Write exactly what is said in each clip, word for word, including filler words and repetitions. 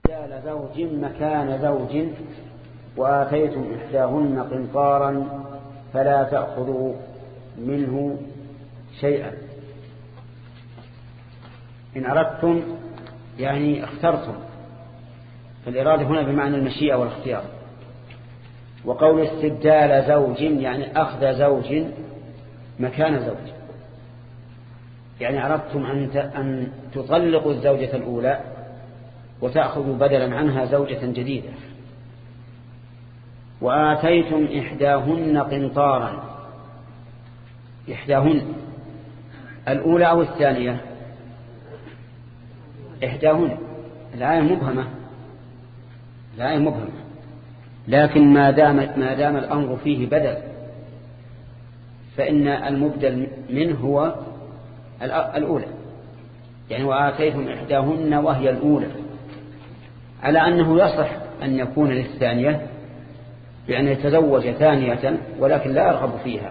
جعل زوج مكان زوج وآتيتم إحداهن قنطارا فلا تأخذوا منه شيئا. إن أردتم يعني اخترتم، فالإرادة هنا بمعنى المشيئة والاختيار. وقول استبدال زوج يعني أخذ زوج مكان زوج، يعني أردتم أن تطلقوا الزوجة الأولى وتأخذوا بدلا عنها زوجة جديدة. وآتيتم إحداهن قنطارا، إحداهن الأولى أو الثانية؟ إحداهن. الآية مبهمة، الآية مبهمة، لكن ما دام ما دام الأمر فيه بدل فإن المبدل منه هو الأولى، يعني وآتيتم إحداهن وهي الأولى، على أنه يصح أن يكون للثانية بأن يتزوج ثانية ولكن لا يرغب فيها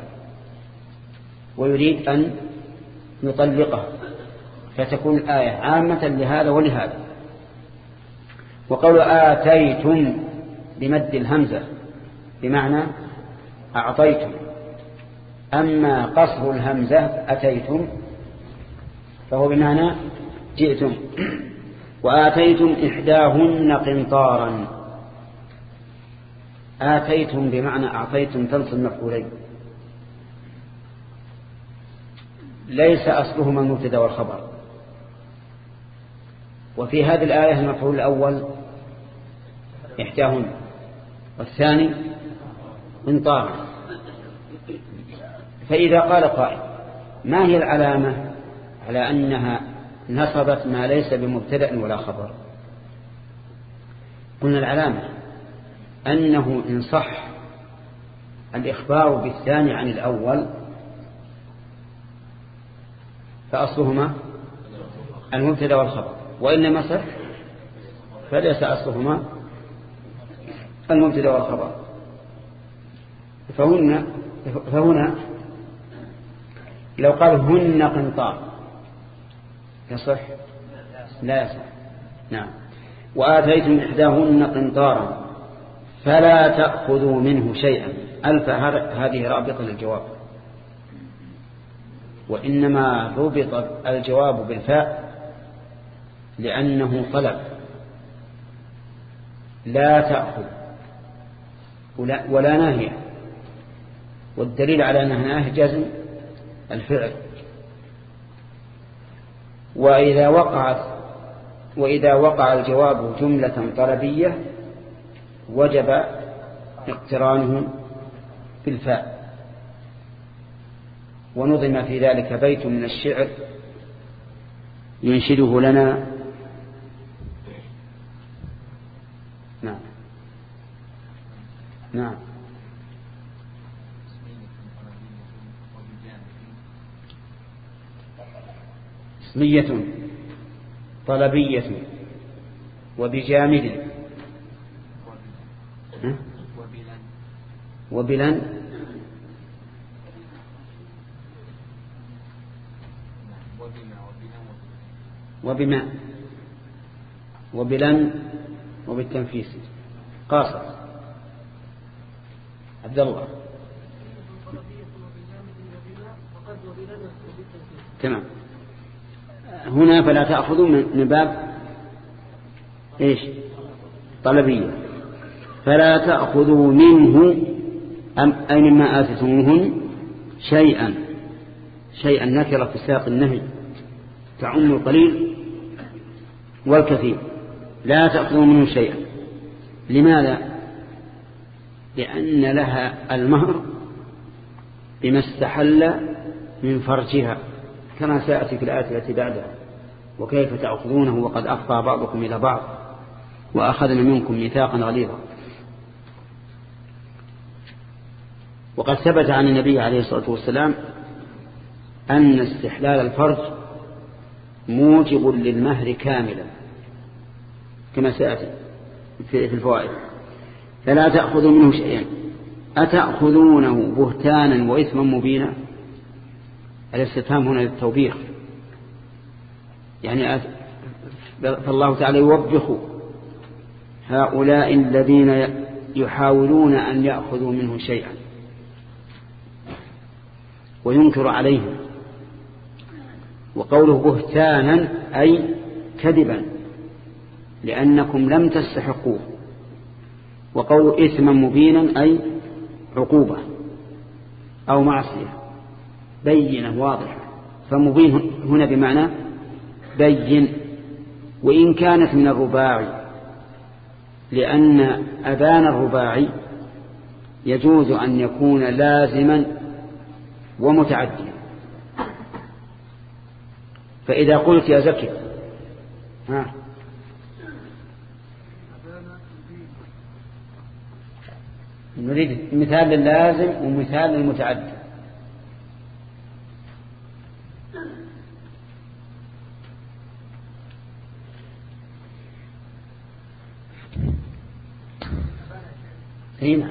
ويريد أن يطلقها، فتكون الآية عامة لهذا ولهذا. وقول آتيتم بمد الهمزة بمعنى أعطيتم، أما قصر الهمزة أتيتم فهو بمعنى جئتم. وآتيتم إحداهن قنطارا، آتيتم بمعنى أعطيتم تنصب مفعولين، ليس أصلهما المبتدا والخبر. وفي هذه الآية المفعول الأول إحداهن والثاني قنطارا. فإذا قال قائل ما هي العلامة على أنها نصبت ما ليس بمبتدأ ولا خبر؟ قلنا العلامة أنه إن صح الإخبار بالثاني عن الأول فأصلهما المبتدأ والخبر، وإنما صح فليس أصلهما المبتدأ والخبر. فهنا, فهنا لو قال هن قنطار يصح؟ لا يصح. نعم. وآتيتم إحداهن قنطارا فلا تأخذوا منه شيئا، ألف هذه رابطة للجواب، وإنما ربط الجواب بالفاء لأنه طلب لا تأخذ ولا ناهية، والدليل على أنها ناهية جزم الفعل. وإذا وقعت وإذا وقع الجواب جملة طلبية وجب اقترانه بالفاء. ونظم في ذلك بيت من الشعر ينشده لنا. نعم نعم اسمية طلبية وبجامد وبلن وبما وبلن وبالتنفيس قاصر. عبد الله تمام. هنا فلا تأخذوا من باب إيش؟ طلبية. فلا تأخذوا منه أم أي مما آتيتموهن شيئا. شيئا نكرة في سياق النهي تعم القليل والكثير. لا تأخذوا منه شيئا. لماذا؟ لأن لها المهر بما استحل من فرجها كما سيأتي في الآية التي بعدها. وكيف تأخذونه وقد أفضى بعضكم إلى بعض وأخذنا منكم ميثاقا غليظا. وقد ثبت عن النبي عليه الصلاة والسلام أن استحلال الفرج موجب للمهر كاملا كما سيأتي في الفوائد. فلا تأخذوا منه شيئا أتأخذونه بهتانا وإثما مبينا. الاستفهام هنا للتوبيخ، يعني فالله تعالى يوبخ هؤلاء الذين يحاولون أن يأخذوا منه شيئا وينكر عليهم. وقوله بهتانا أي كذبا لأنكم لم تستحقوه. وقوله إثما مبينا أي عقوبة أو معصية بينة واضحة. فمبين هنا بمعنى بين، وإن كانت من الرباعي، لأن أبان الرباعي يجوز أن يكون لازما ومتعديا. فإذا قلت يا زكي ها نريد مثال للازم ومثال للمتعدي. هنا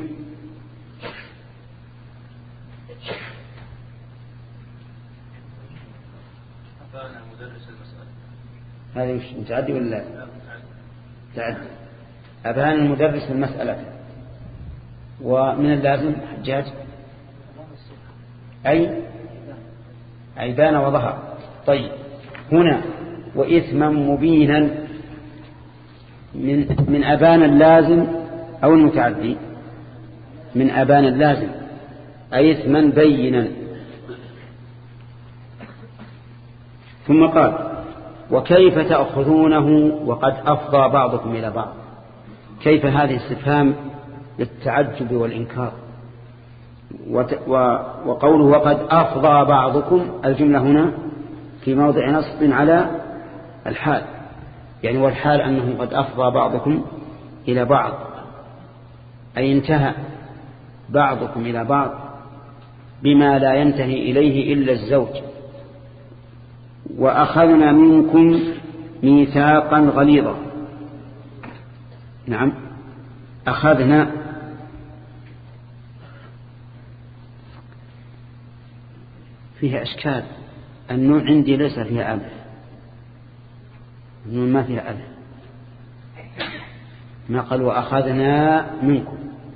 هذا مش متعدي ولا لا؟ متعدي. أبان المدرس المسألة. ومن اللازم حجاج أي أي بان وظهر. طيب هنا وإثما مبينا من من أبان اللازم أو المتعدي؟ من أبان اللازم أي إثما بينا. ثم قال وكيف تأخذونه وقد أفضى بعضكم إلى بعض. كيف هذه استفهام للتعجب والإنكار. وقوله وقد أفضى بعضكم الجملة هنا في موضع نصب على الحال، يعني والحال أنه قد أفضى بعضكم إلى بعض أي انتهى بعضكم إلى بعض بما لا ينتهي إليه إلا الزوج. وأخذنا منكم ميثاقا غليظا. نعم أخذنا فيها أشكال. النون عندي ليس فيها ألف، النون ما فيها ألف. ما قال وأخذنا منكم،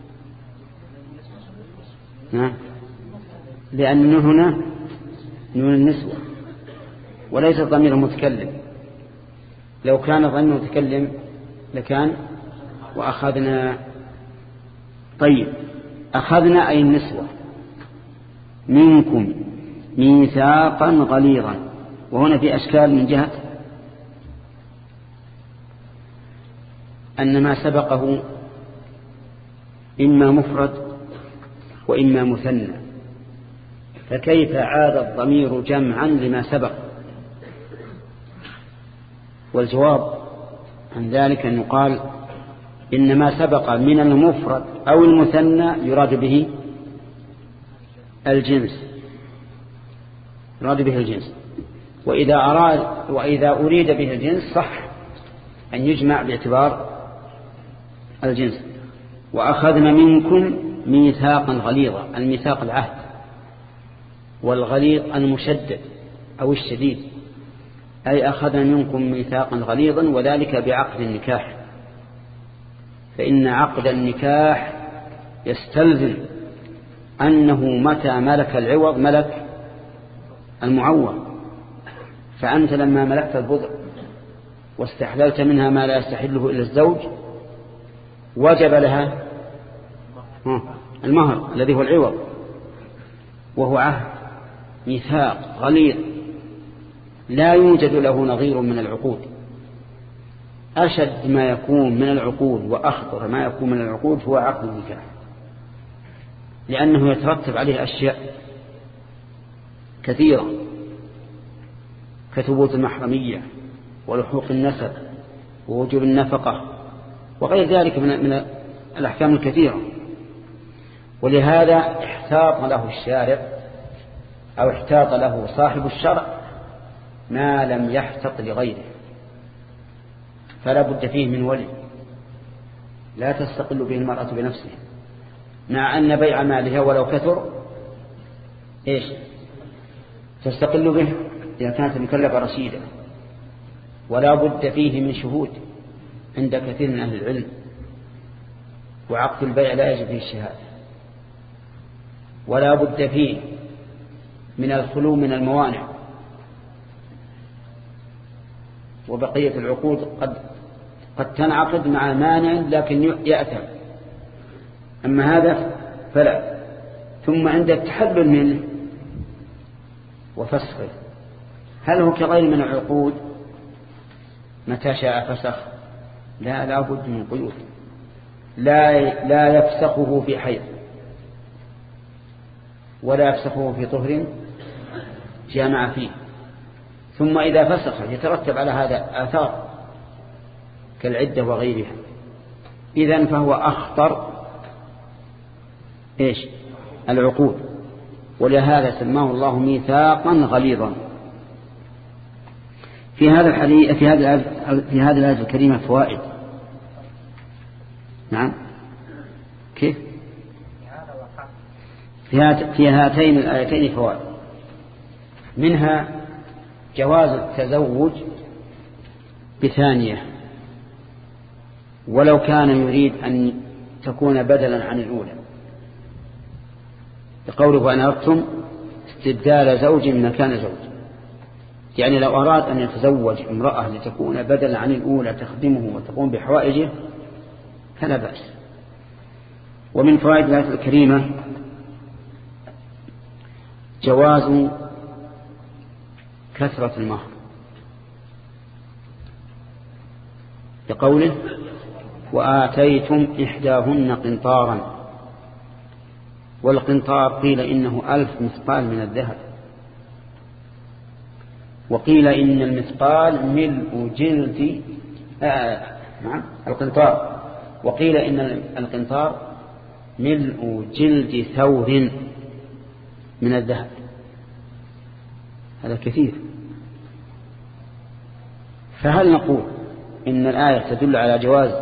نعم لأن النون هنا نون النسوة وليس ضمير المتكلم. لو كان ضمير المتكلم لكان وأخذنا. طيب أخذنا أي النسوة منكم ميثاقا غليظا. وهنا في أشكال من جهة أن ما سبقه إما مفرد وإما مثنى، فكيف عاد الضمير جمعا لما سبق؟ والجواب عن ذلك أن يقال إن ما سبق من المفرد أو المثنى يراد به الجنس، يراد به الجنس. وإذا أراد وإذا أريد به الجنس صح أن يجمع باعتبار الجنس. وأخذنا منكم ميثاقا غليظا. الميثاق العهد، والغليظ المشدد أو الشديد، أي أخذنا منكم ميثاقا غليظا، وذلك بعقد النكاح. فإن عقد النكاح يستلزم أنه متى ملك العوض ملك المعوض. فأنت لما ملكت البضع واستحللت منها ما لا يستحله إلا الزوج وجب لها المهر الذي هو العوض، وهو عهد ميثاق غليظ لا يوجد له نظير من العقود. أشد ما يكون من العقود وأخطر ما يكون من العقود هو عقد النكاح، لأنه يترتب عليه أشياء كثيرة كثبوت المحرمية ولحوق النسب ووجوب النفقة وغير ذلك من من الأحكام الكثيرة. ولهذا احتاط له الشارع أو احتاط له صاحب الشرع ما لم يحتط لغيره، فلا بد فيه من ولي لا تستقل به المرأة بنفسها، مع أن بيع مالها ولو كثر إيش تستقل به إذا كانت مكلفة رشيدة. ولا بد فيه من شهود عند كثير من أهل العلم وعقد البيع لا يجب فيه الشهادة، ولا بد فيه من الخلو من الموانع، وبقية العقود قد قد تنعقد مع مانع لكن يأثم، أما هذا فلا. ثم عند التحلل منه وفسخه، هل هو كغير من العقود متى شاء فسخ؟ لا، لا بد من قيود، لا لا يفسخه في حيض، ولا يفسخه في طهر جامع فيه. ثم إذا فسخ يترتب على هذا آثار كالعدة وغيرها، إذن فهو أخطر إيش العقود، ولهذا سماه الله ميثاقا غليظا. في هذا الحديث في هذا في هذه الآية الكريمة فوائد. نعم، كيف في هاتين الآيتين فوائد، منها جواز التزوج بثانية ولو كان يريد أن تكون بدلا عن الأولى، بقوله وأن أردتم استبدال زوج من مكان زوج، يعني لو أراد أن يتزوج امرأة لتكون بدلا عن الأولى تخدمه وتقوم بحوائجه فلا بأس. ومن فوائد الآية الكريمة جواز كثرة المهر، بقوله وآتيتم إحداهن قنطارا، والقنطار قيل إنه ألف مثقال من الذهب، وقيل إن المثقال ملء جلد آه نعم القنطار، وقيل إن القنطار ملء جلد ثور من الذهب، هذا كثير. فهل نقول إن الآية تدل على جواز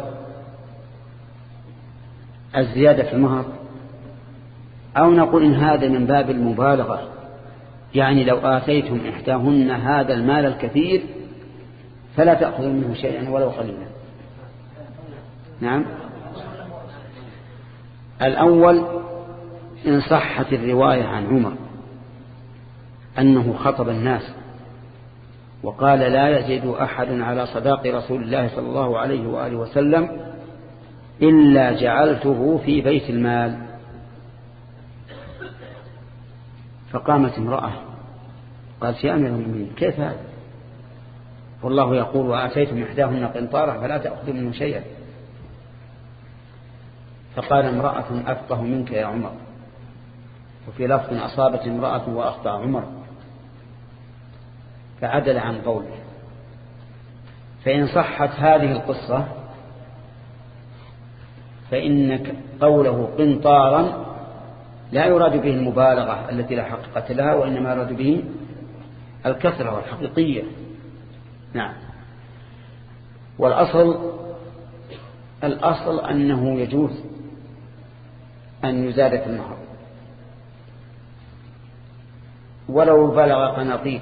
الزيادة في المهر، أو نقول إن هذا من باب المبالغة، يعني لو آتيتم إحداهن هذا المال الكثير فلا تأخذوا منه شيئا ولو قليلا؟ نعم، الأول إن صحت الرواية عن عمر أنه خطب الناس وقال لا يزيد أحد على صداق رسول الله صلى الله عليه وآله وسلم إلا جعلته في بيت المال. فقامت امرأة قالت يا أمير المؤمنين كيف هذا؟ والله يقول وآتيتم إحداهن قنطارا فلا تأخذوا منه شيئا. فقال امرأة أفقه منك يا عمر، وفي لفظ أصابت امرأة وأخطأ عمر، فعدل عن قوله. فإن صحت هذه القصة فإن قوله قنطارا لا يراد به المبالغة التي لا حقيقة لها، وإنما يراد به الكثرة والحقيقية. نعم. والأصل الأصل أنه يجوز أن يزاد في المهر ولو بلغ قناطير،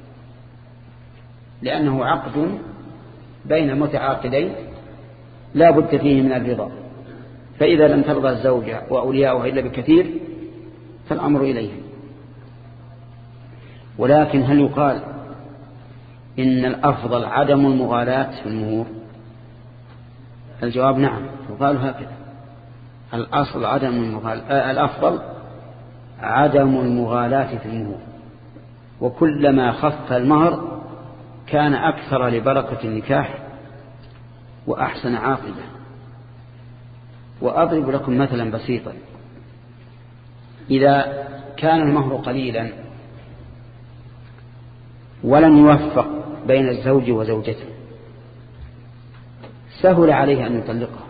لأنه عقد بين متعاقدين لا بد فيه من الرضا، فإذا لم ترضى الزوجة وأولياؤها إلا بكثير فالأمر إليهم. ولكن هل يقال إن الأفضل عدم المغالاة في المهور؟ الجواب نعم، يقال هكذا، الأصل عدم المغالاة، الأفضل عدم المغالاة في المهور، وكلما خف المهر كان أكثر لبركة النكاح وأحسن عاقبة. وأضرب لكم مثلا بسيطا، إذا كان المهر قليلا ولم يوفق بين الزوج وزوجته سهل عليه أن يطلقها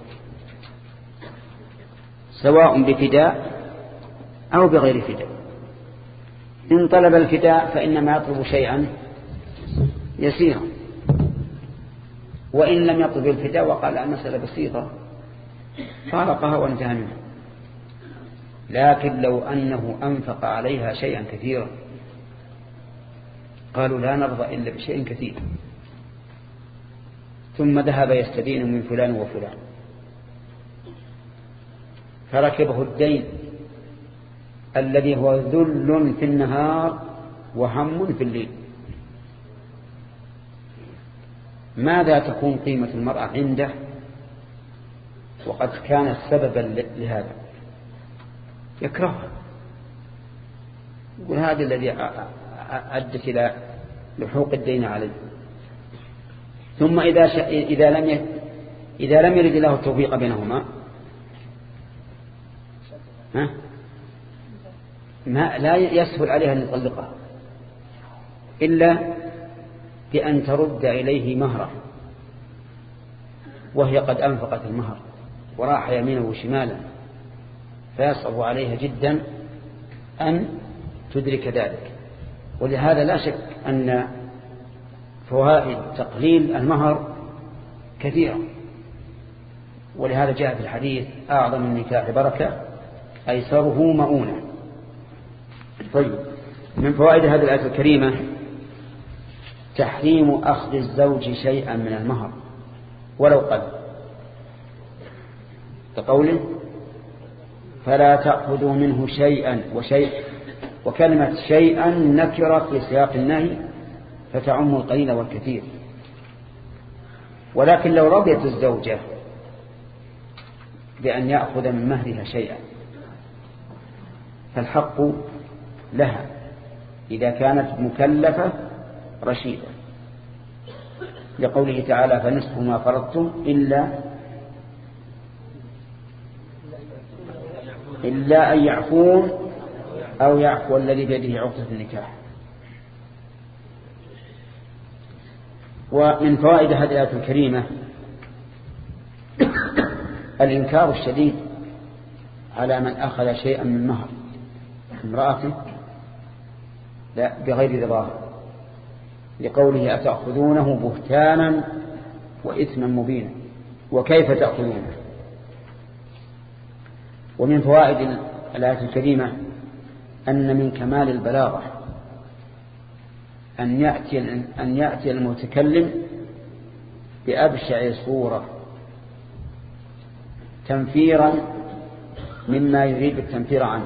سواء بفداء أو بغير فداء. إن طلب الفداء فإنما يطلب شيئا يسيرا، وإن لم يطلب الفداء وقال المسألة بسيطة فارقها وانتهى منها. لكن لو أنه أنفق عليها شيئا كثيرا قالوا لا نرضى إلا بشيء كثير، ثم ذهب يستدين من فلان وفلان فركبه الدين الذي هو ذل في النهار وهم في الليل، ماذا تكون قيمة المرأة عنده وقد كانت سببا لهذا؟ يكرهها، يقول هذا الذي أدت إلى لحوق الدين عليه. ثم إذا إذا لم إذا لم يرد الله التوفيق بينهما ها ما لا يسهل عليها أن يطلقها إلا بأن ترد إليه مهره، وهي قد أنفقت المهر وراح يمينه وشمالا، فيصعب عليها جدا أن تدرك ذلك. ولهذا لا شك أن فوائد تقليل المهر كثيرة، ولهذا جاء في الحديث أعظم النكاح بركة أيسره مؤونة. طيب، من فوائد هذه الآية الكريمة تحريم أخذ الزوج شيئا من المهر ولو قل، كقوله فلا تأخذوا منه شيئا وشيء، وكلمة شيئا نكرة في سياق النهي فتعم القليل والكثير. ولكن لو رضيت الزوجة بأن يأخذ من مهرها شيئا فالحق لها إذا كانت مكلفة رشيدة، لقوله تعالى فنصف ما فرضتم إلا إلا أن يعفون أو يعفو الذي بيده عقدة النكاح. ومن فوائد هذه الآية الكريمة الإنكار الشديد على من أخذ شيئا من مهر امرأته لا بغير رضاه، لقوله أتأخذونه بهتانا وإثما مبينا وكيف تأخذونه. ومن فوائد الآية الكريمة أن من كمال البلاغة أن يأتي أن يأتي المتكلم بأبشع صورة تنفيرا مما يريد التنفير عنه،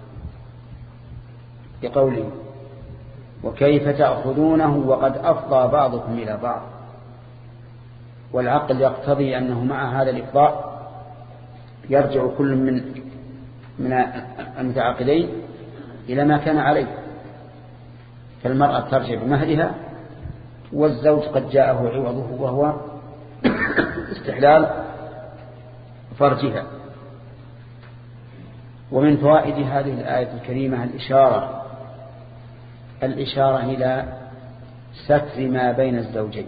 بقوله وكيف تأخذونه وقد أفضى بعضكم إلى بعض. والعقل يقتضي أنه مع هذا الإفضاء يرجع كل من من المتعاقدين إلى ما كان عليه، فالمرأة ترجع بمهرها والزوج قد جاءه عوضه وهو استحلال فرجها. ومن فوائد هذه الآية الكريمة الإشارة الإشارة إلى ستر ما بين الزوجين،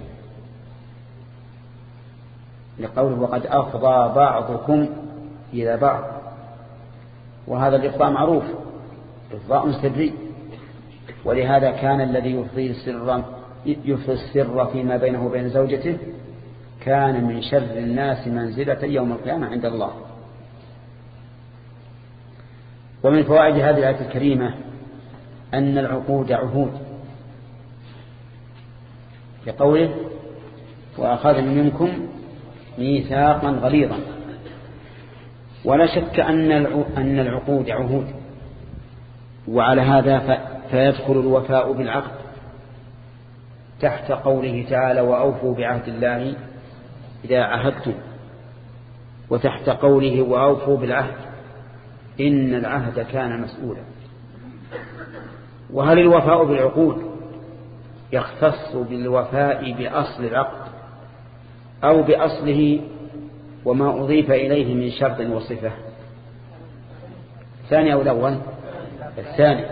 لقوله وقد أفضى بعضكم إلى بعض، وهذا الإفضاء معروف إفضاء سري، ولهذا كان الذي يفضي السر يفضي السر فيما بينه وبين زوجته كان من شر الناس منزلة يوم القيامة عند الله. ومن فوائد هذه الآية الكريمة أن العقود عهود، لقوله وأخذنا منكم ميثاقا غليظا. ولا شك أن العقود عهود، وعلى هذا فيدخل الوفاء بالعقد تحت قوله تعالى وأوفوا بعهد الله إذا عهدتم، وتحت قوله وأوفوا بالعهد إن العهد كان مسؤولا. وهل الوفاء بالعقود يختص بالوفاء بأصل العقد أو بأصله وما أضيف إليه من شرط وصفة؟ الثاني أو الأول؟ الثاني،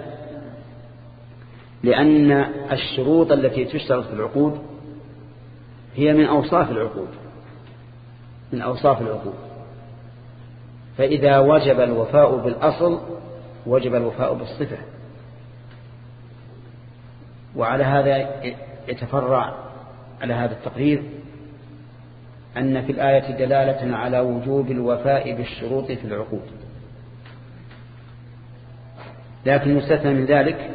لأن الشروط التي تشترط في العقود هي من أوصاف العقود من أوصاف العقود فإذا وجب الوفاء بالأصل وجب الوفاء بالصفة. وعلى هذا يتفرع على هذا التقرير أن في الآية دلالة على وجوب الوفاء بالشروط في العقود، لكن مستثنى من ذلك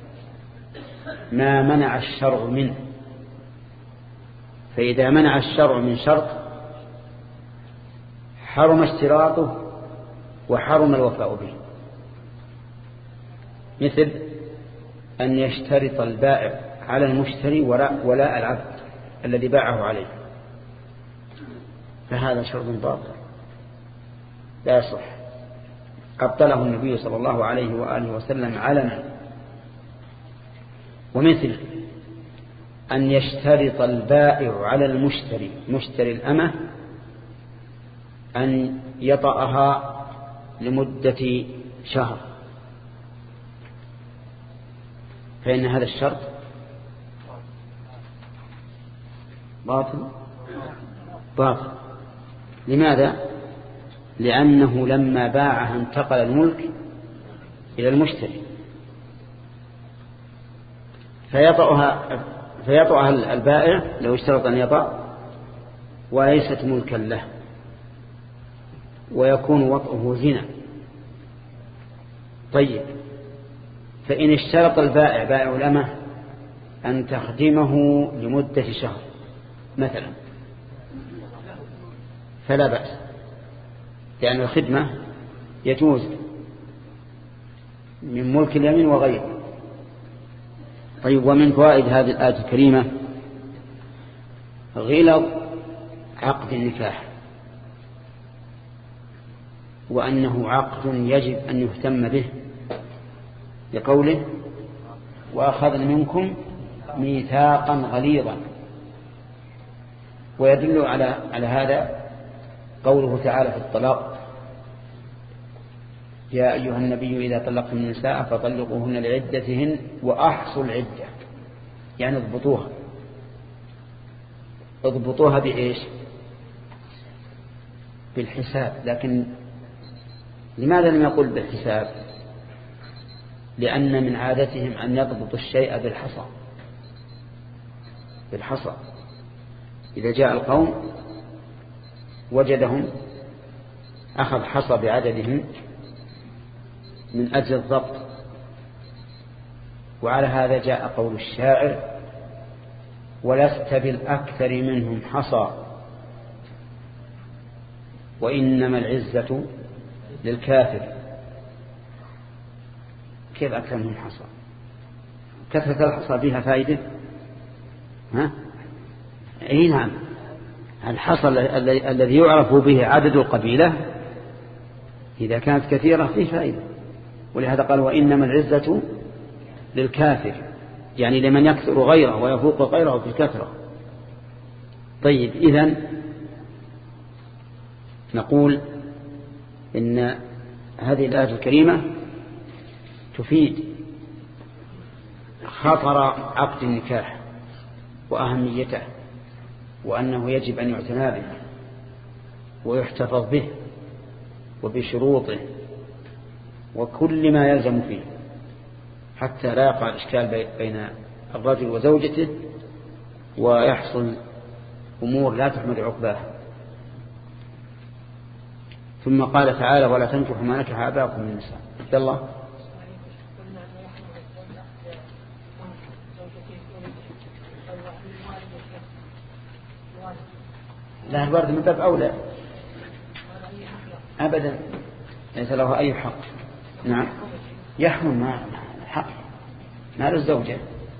ما منع الشرع منه. فإذا منع الشرع من شرط حرم اشتراطه وحرم الوفاء به، مثل أن يشترط البائع على المشتري ولاء العبد الذي باعه عليه، فهذا شرط باطل لا يصح، أبطله النبي صلى الله عليه وآله وسلم علنا. ومثل أن يشترط البائع على المشتري مشتري الأمة أن يطأها لمدة شهر، فإن هذا الشرط باطل باطل. لماذا؟ لأنه لما باعها انتقل الملك إلى المشتري، فيطأها فيطأها البائع لو اشترط أن يطأ وليست ملكا له، ويكون وطئه زنا. طيب، فإن اشترط البائع بائع الأمة أن تخدمه لمدة شهر مثلا فلا بأس، لأن الخدمة يجوز من ملك اليمين وغيره. طيب، ومن فوائد هذه الآية الكريمة غلظ عقد النكاح، وأنه عقد يجب أن يهتم به، لقوله وأخذ منكم ميثاقا غليظا. ويدل على على هذا قوله تعالى في الطلاق: يا أيها النبي إذا طلقتم النساء فطلقوهن لعدتهن وأحصوا العدة، يعني اضبطوها. اضبطوها بإيش؟ بالحساب. لكن لماذا لم يقل بالحساب؟ لأن من عادتهم أن يضبطوا الشيء بالحصى بالحصى إذا جاء القوم وجدهم أخذ حصى بعددهم من أجل الضبط. وعلى هذا جاء قول الشاعر: ولست بالأكثر منهم حصى وإنما العزة للكافر. كيف أكثر منهم حصى؟ كثرة الحصى فيها فائدة؟ ها؟ أي نعم، الحصى الذي يعرف به عدد القبيلة إذا كانت كثيرة فيه فائدة. ولهذا قال وإنما العزة للكافر، يعني لمن يكثر غيره ويفوق غيره في الكثرة. طيب، إذن نقول إن هذه الآية الكريمة تفيد خطر عقد النكاح وأهميته، وأنه يجب أن يعتنى به ويحتفظ به وبشروطه وكل ما يلزم فيه، حتى لا يقع الإشكال بين الرجل وزوجته ويحصل أمور لا تحمد عقباه. ثم قال تعالى: ولا تنكحوا ما نكح آباؤكم من النساء. عبد الله. لا، الورد من باب أولى أبدا، ليس له أي حق. نعم، يحرم ما حق مال الزوجة.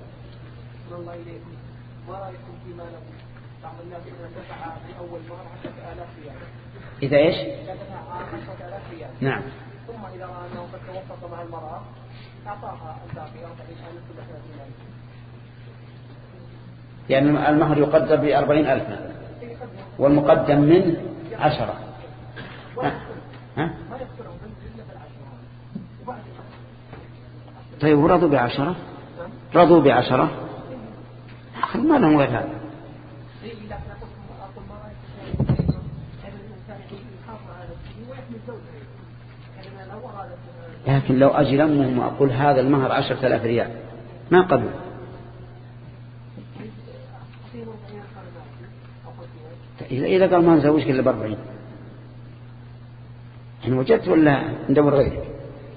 إذا إيش؟ نعم. ثم إذا رأى أنه قد توسط مع المرأة أعطاها الباقي أربعين ألف ثلاثين ألف. يعني المهر يقدر بأربعين ألف والمقدم من عشرة. ها؟ ها؟ طيب، ورضوا بعشرة رضوا بعشرة ما لهم غير هذا. لكن لو أجي لمهم وأقول هذا المهر عشرة آلاف ريال ما قبل. إذا قال ما نزوجك إلا بأربعين، إن وجدت ولا ندور غيرك؟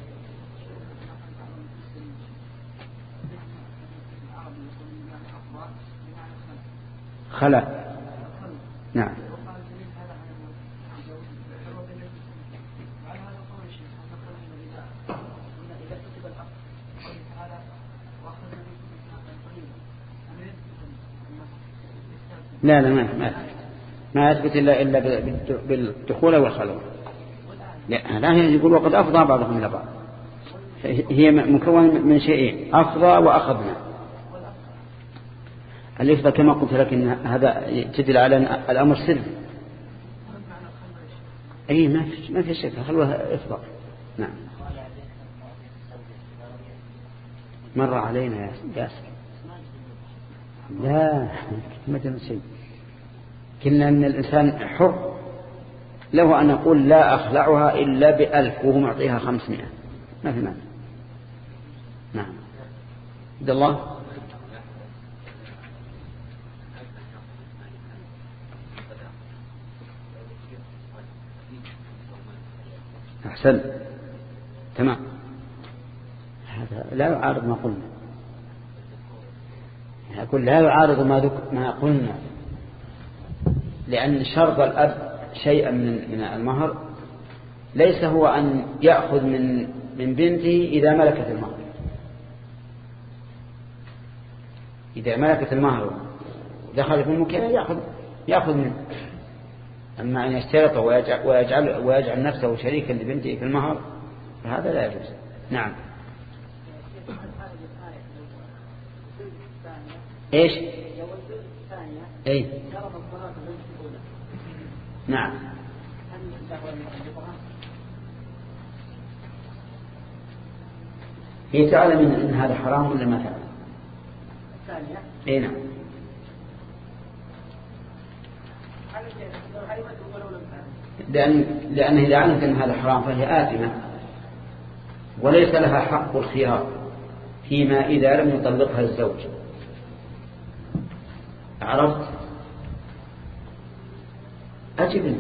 خلا. نعم. لا لا ما ما ما يثبت إلا إلا بالدخول والخلوة. لا لا يقول وقد أفضى بعضهم إلى بعض. هي مكون من شيئين أفضى وأخذنا. الإفضى كما قلت لك إن هذا تدل على الأمر سر. أي ما في ما في شك خلوة إفضى. نعم. مر علينا يا ياسر. لا ما تم شيء. كنا أن الإنسان حر له أن يقول لا أخلعها إلا بألف وهو معطيها خمسمائة ما في معنى. نعم. عبد الله. أحسن تمام. هذا لا يعارض ما قلنا. أقول لا يعارض ما ما قلنا لأن شرط الأب شيئا من من المهر ليس هو أن يأخذ من من بنته إذا ملكت المهر. إذا ملكت المهر ودخل في المكان يأخذ يأخذ منه. أما أن يشترط ويجعل, ويجعل, ويجعل نفسه شريكا لبنته في المهر فهذا لا يجوز. نعم. إيش؟ أي. نعم. هي تعلم إن هذا حرام ولا ما تعلم؟ أي نعم. لأن لأنه إذا علمت أن هذا حرام فهي آثمة وليس لها حق الخيار فيما إذا لم يطلقها الزوج. عرفت؟ أجبني.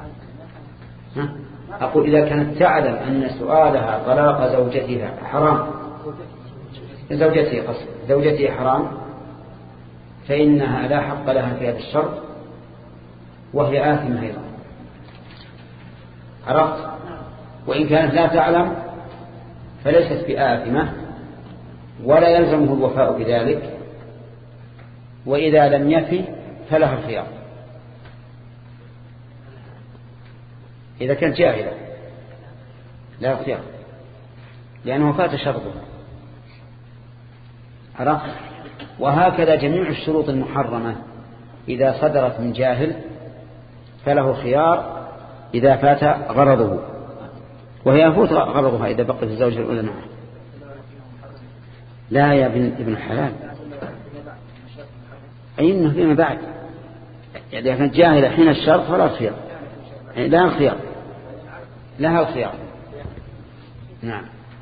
أقول إذا كانت تعلم أن سؤالها طلاق زوجتها حرام زوجتي قصد زوجتي حرام فإنها لا حق لها في هذا الشرط وهي آثمة أيضا. عرفت؟ وإن كانت لا تعلم فليست بآثمة ولا يلزمه الوفاء بذلك وإذا لم يفي فلها الخيار. إذا كانت جاهلة لا خيار لأنه فات شرطه. عرفت؟ وهكذا جميع الشروط المحرمة إذا صدرت من جاهل فله خيار إذا فات غرضه وهي يفوت غرضها إذا بقي في الزوجة الأولى معه. لا يا ابن ابن الحلال أي إنه فيما بعد إذا كانت جاهلة حين الشرط فلا الخيار لا الخيار لها الخيار. نعم.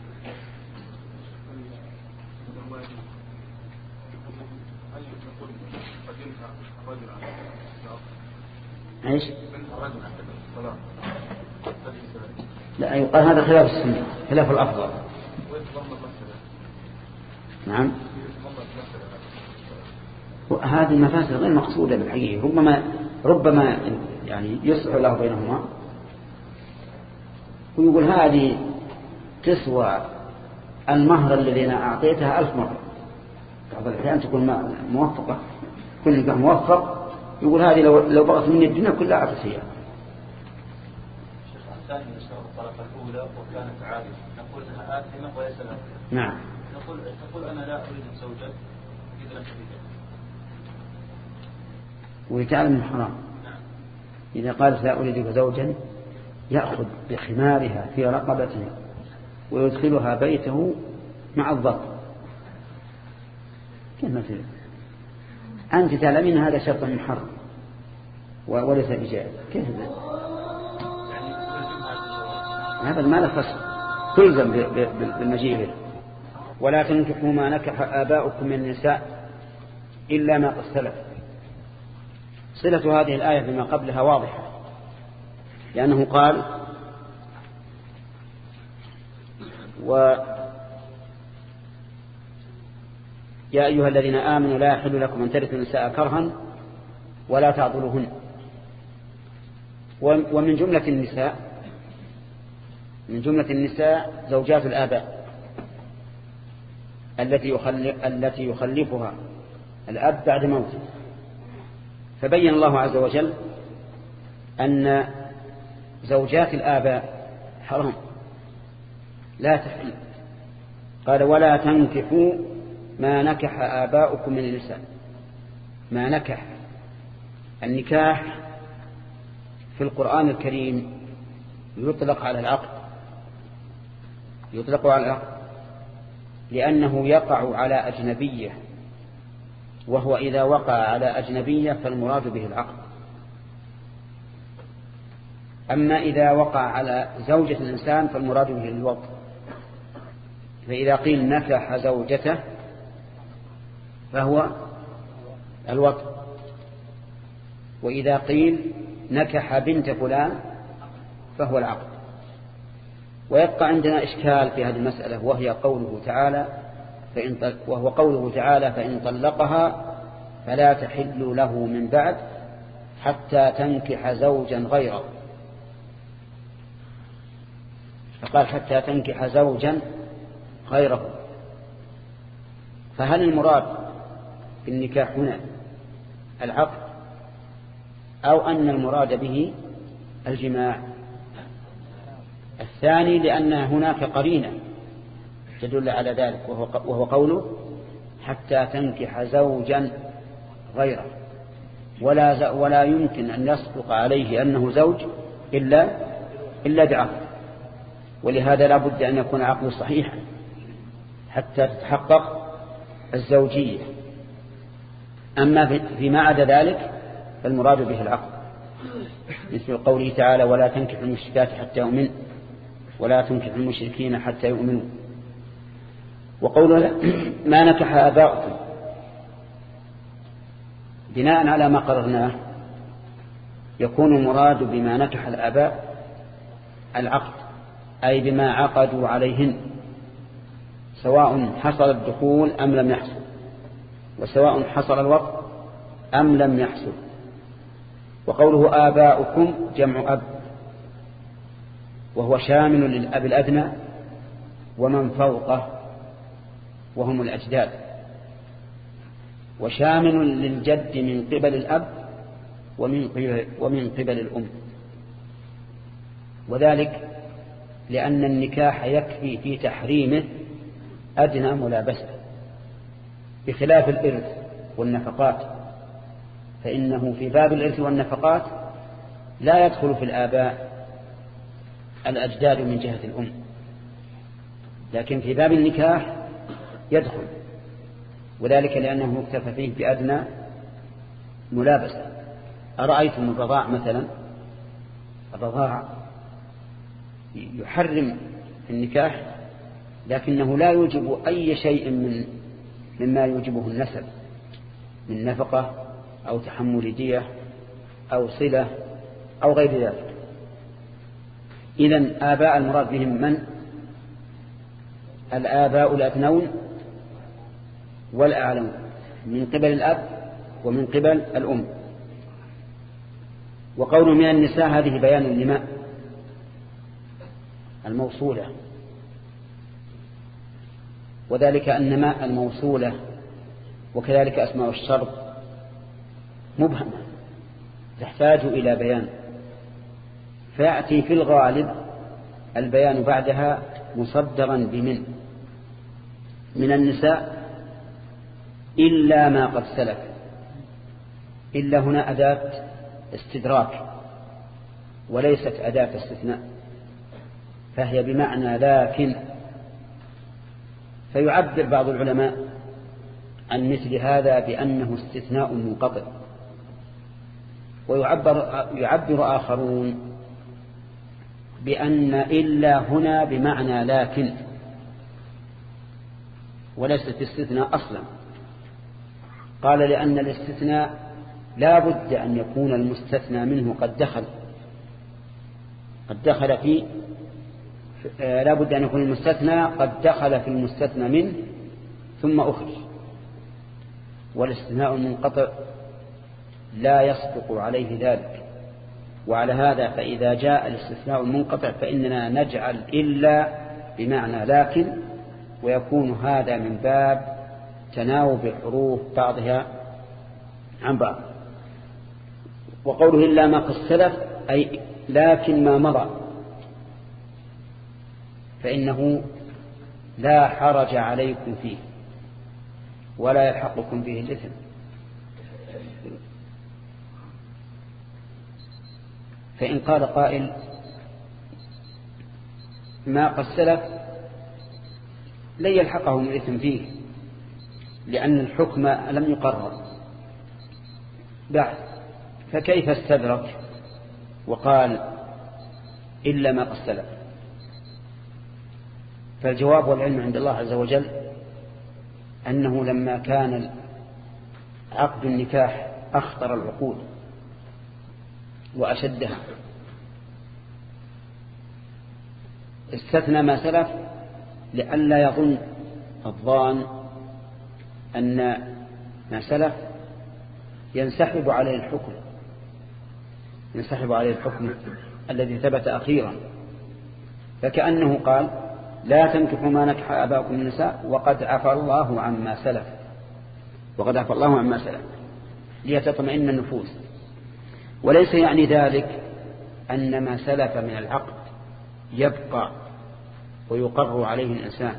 ايش؟ لا يقال هذا خلاف السنة خلاف الأفضل. نعم. هذه المفاسد غير مقصودة بالحقيقة ربما ربما يعني يصلح له بينهما ويقول هذه تسوى المهر الذي أنا أعطيتها ألف مرة. بعض الأحيان تكون موفقة كل نكاح موفق يقول هذه لو لو بغت مني الدنيا كلها أعطيتها. الثاني يشترط الطلقة الأولى وكانت عادة نقول أنها آثمة وليس لها. نعم. نقول تقول أنا لا أريد زوجا إذا لم تريد. ويتعلم من حرام. نعم. إذا قالت لا أريد زوجا يأخذ بخمارها في رقبتها ويدخلها بيته مع الضغط. كيف مثل أنت تعلمين هذا شرط محرم وليس بجائز كيف ذلك؟ هذا ما له فصل تلزم بالمجيء به. ولا تنكحوا ما نكح آباؤكم من النساء إلا ما قد سلف. صلة هذه الآية بما قبلها واضحة لأنه قال و يا أيها الذين آمنوا لا يحل لكم أن ترثوا النساء كرها ولا تعضلوهن. ومن جملة النساء من جملة النساء زوجات الآباء التي يخلف التي يخلفها الأب بعد موته فبين الله عز وجل أن زوجات الآباء حرام لا تحل. قال ولا تنكحوا ما نكح آباؤكم من النساء. ما نكح، النكاح في القرآن الكريم يطلق على العقد، يطلق على العقد لأنه يقع على أجنبية، وهو إذا وقع على أجنبية فالمراد به العقد. أما إذا وقع على زوجة الإنسان فالمراد به الوطء. فإذا قيل نكح زوجته فهو الوطء، وإذا قيل نكح بنت فلان فهو العقد. ويبقى عندنا إشكال في هذه المسألة، وهي قوله تعالى فإن وهو قوله تعالى فإن طلقها فلا تحل له من بعد حتى تنكح زوجا غيره. فقال حتى تنكح زوجا غيره. فهل المراد بالنكاح هنا العقد أو أن المراد به الجماع؟ الثاني، لأن هناك قرينة تدل على ذلك، وهو قوله حتى تنكح زوجا غيره، ولا ولا يمكن أن يصدق عليه أنه زوج إلا إلا بعقد. ولهذا لا بد أن يكون عقد صحيحا حتى تتحقق الزوجية. أما فيما عدا ذلك فالمراد به العقد، مثل قوله تعالى ولا تنكح المشركات حتى يؤمن ولا تنكح المشركين حتى يؤمنوا. وقوله ما نكح آباؤكم بناء على ما قررناه يكون المراد بما نكح الآباء العقد، أي بما عقدوا عليهن، سواء حصل الدخول أم لم يحصل، وسواء حصل الوقت أم لم يحصل. وقوله آباؤكم جمع أب، وهو شامل للأب الأدنى ومن فوقه وهم الأجداد، وشامل للجد من قبل الأب ومن قبل, ومن قبل الأم. وذلك لأن النكاح يكفي في تحريمه أدنى ملابسة، بخلاف الإرث والنفقات، فإنه في باب الإرث والنفقات لا يدخل في الآباء الأجداد من جهة الأم، لكن في باب النكاح يدخل، وذلك لأنه اكتفى فيه بأدنى ملابسة. أرأيتم الرضاع مثلا؟ الرضاع يحرم النكاح، لكنه لا يوجب أي شيء من مما يوجبه النسب من نفقة أو تحمل دية أو صلة أو غير ذلك. إذن آباء المراد بهم من؟ الآباء الأدنون والأعلون من قبل الأب ومن قبل الأم. وقول من النساء هذه بيان لما الموصولة، وذلك أن ماء الموصولة وكذلك أسماء الشرط مبهمة تحتاج إلى بيان، فيأتي في الغالب البيان بعدها مصدرا بمن من النساء إلا ما قد سلف. إلا هنا أداة استدراك وليست أداة استثناء، فهي بمعنى لكن. فيعبر بعض العلماء عن مثل هذا بأنه استثناء منقطع، ويعبر يعبر آخرون بأن إلا هنا بمعنى لكن وليست استثناء أصلا. قال لأن الاستثناء لا بد أن يكون المستثنى منه قد دخل قد دخل في لا بد أن يكون المستثنى قد دخل في المستثنى منه ثم أخرج. والاستثناء المنقطع لا يصدق عليه ذلك. وعلى هذا فإذا جاء الاستثناء المنقطع فإننا نجعل إلا بمعنى لكن، ويكون هذا من باب تناوب الحروف بعضها عن بعض. وقوله إلا ما قد سلف أي لكن ما مضى فإنه لا حرج عليكم فيه ولا يلحقكم به الإثم. فإن قال قائل ما قد سلف لن يلحقهم الإثم فيه لأن الحكم لم يقرر بعد، فكيف استدرك وقال إلا ما قد سلف؟ فالجواب والعلم عند الله عز وجل أنه لما كان عقد النكاح أخطر العقود وأشدها استثنى ما سلف لئلا يظن الظان أن ما سلف ينسحب عليه الحكم ينسحب عليه الحكم الذي ثبت أخيرا، فكأنه قال لا تنكحوا ما نكح آباؤكم من النساء وقد عفى الله عما سلف وقد عفى الله عما سلف ليتطمئن النفوس. وليس يعني ذلك أن ما سلف من العقد يبقى ويقر عليه الإنسان،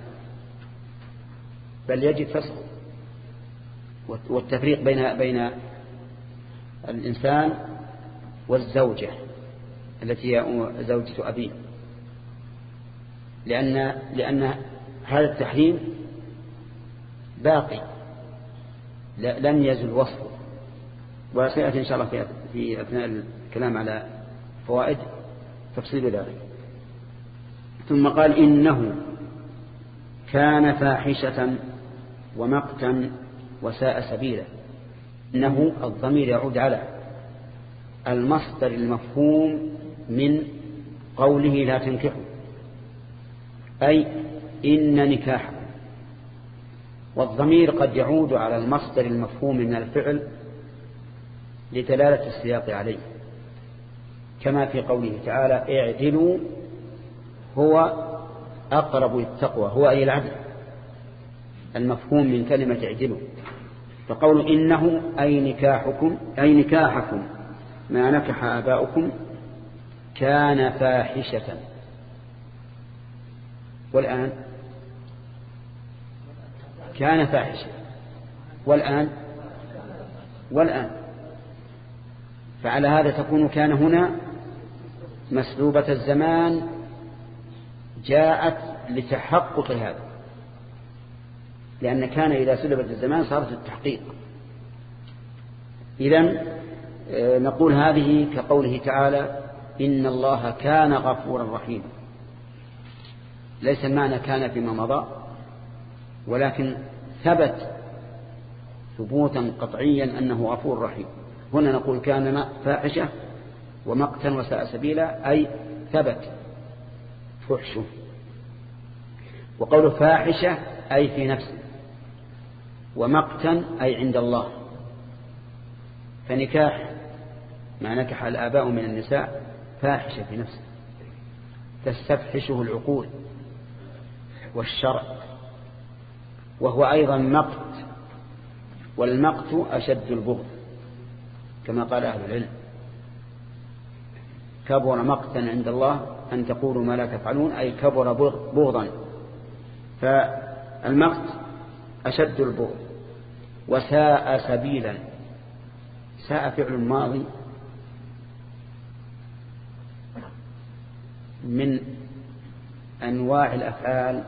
بل يجب فسخه والتفريق بين بين الإنسان والزوجة التي هي زوجة أبيه، لأن لأن هذا التحريم باقي لن يزل وصفه، وسيأتي إن شاء الله في في أثناء الكلام على فوائد تفصيل ذلك. ثم قال إنه كان فاحشة ومقتا وساء سبيلا. إنه الضمير يعود على المصدر المفهوم من قوله لا تنكحوا، أي إن نكاح، والضمير قد يعود على المصدر المفهوم من الفعل لدلالة السياق عليه، كما في قوله تعالى اعدلوا هو أقرب للتقوى، هو أي العدل المفهوم من كلمة اعدلوا. فقول إنه أي نكاحكم أي نكاحكم ما نكح آباؤكم كان فاحشة. والآن كان فاحشة والآن والآن فعلى هذا تكون كان هنا مسلوبة الزمان جاءت لتحقق هذا، لأن كان إذا سلبت الزمان صارت التحقيق. إذن نقول هذه كقوله تعالى إن الله كان غفورا رحيما، ليس المعنى كان فيما مضى، ولكن ثبت ثبوتا قطعيا أنه غفور رحيم. هنا نقول كان فاحشة ومقتا وساء سبيلا، أي ثبت فحشه. وقول فاحشة أي في نفسه، ومقتا أي عند الله. فنكاح ما نكح الآباء من النساء فاحشة في نفسه تستفحشه العقول والشرع، وهو أيضا مقت، والمقت أشد البغض كما قال أهل العلم. كبر مقتا عند الله أن تقولوا ما لا تفعلون، أي كبر بغضا. فالمقت أشد البغض. وساء سبيلا، ساء فعل ماضي من أنواع الأفعال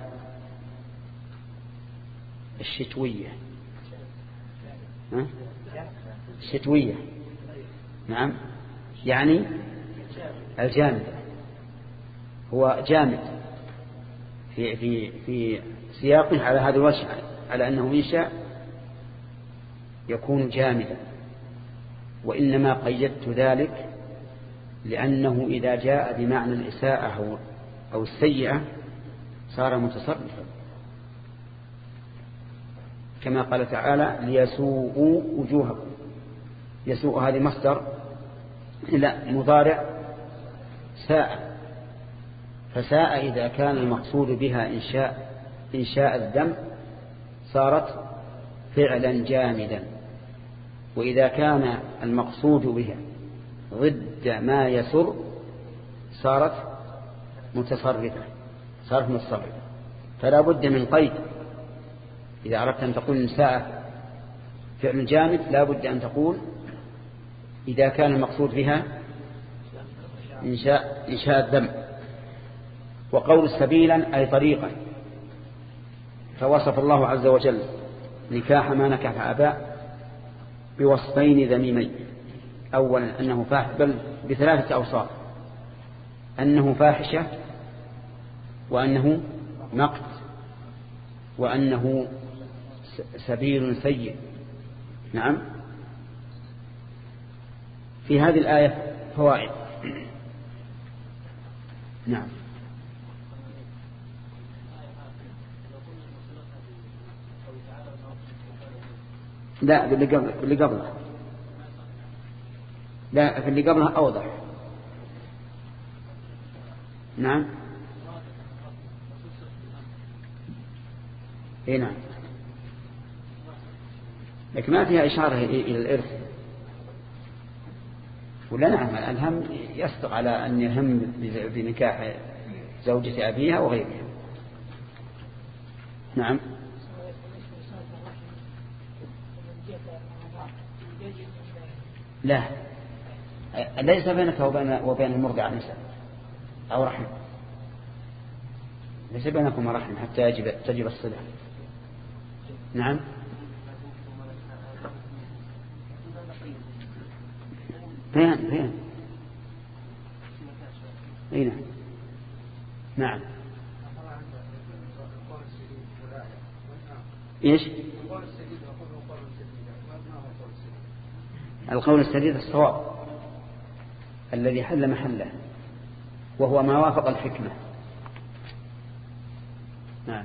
الشتوية ها؟ الشتوية نعم، يعني الجامد، هو جامد في في في سياقه على هذا الوجه، على أنه إن شاء يكون جامدا. وإنما قيدت ذلك لأنه إذا جاء بمعنى الإساءة أو السيئة صار متصرفا، كما قال تعالى ليسوءوا وجوهكم. يسوء هذه مصدر لا مضارع ساء، فساء إذا كان المقصود بها إنشاء إنشاء الذنب صارت فعلا جامدا، وإذا كان المقصود بها ضد ما يسر صارت متصرفة صارت متصرفة فلا بد من قيد. إذا أردت أن تقول نساء فعل جامد لا بد أن تقول إذا كان المقصود بها إنشاء, إنشاء الذم. وقول سبيلا أي طريقا. فوصف الله عز وجل نكاح ما نكح آباء بوصفين ذميمين. أولا أنه فاحش، بل بثلاثة أوصاف: أنه فاحشة، وأنه مقت، وأنه سبيل سيء. نعم. في هذه الآية فوائد. نعم. لا اللي قبل اللي قبلها لا في اللي قبلها أوضح. نعم. اي نعم، لكن ما فيها إشارة إلى الإرث. ولا نعم، الهم يصدق على أن يهم بنكاح زوجة أبيها وغيرها. نعم. لا، ليس بينك وبين, وبين المرضع نسب أو رحم، ليس بينكم رحم حتى يجب تجب الصلة. نعم. فين فين اي نعم. نعم. ايش القول السديد؟ الصواب الذي حل محله، وهو ما وافق الحكمة. نعم.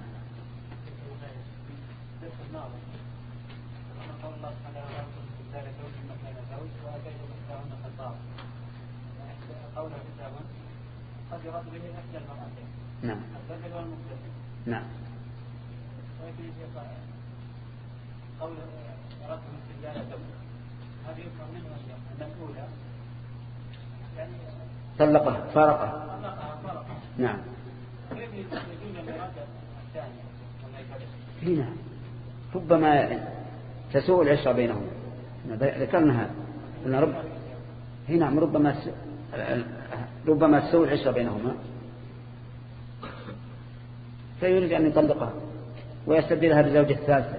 قد يراد به أحد المرأتين. نعم. الذكر والمنثى. نعم. ويكفي قول أردت استبدال زوج، هذه يفهم منه أن الأولى يعني طلقها فارقها. طلقها فارقها. نعم. كيف يكون الإرادة الثانية ولا يفرق؟ نعم. ربما تسوء العشرة بينهم، ذكرنا هذا. قلنا رب هنا ربما س... ربما تسوء العشرة بينهما فيريد أن يطلقها ويستبدلها بزوجة ثالثة.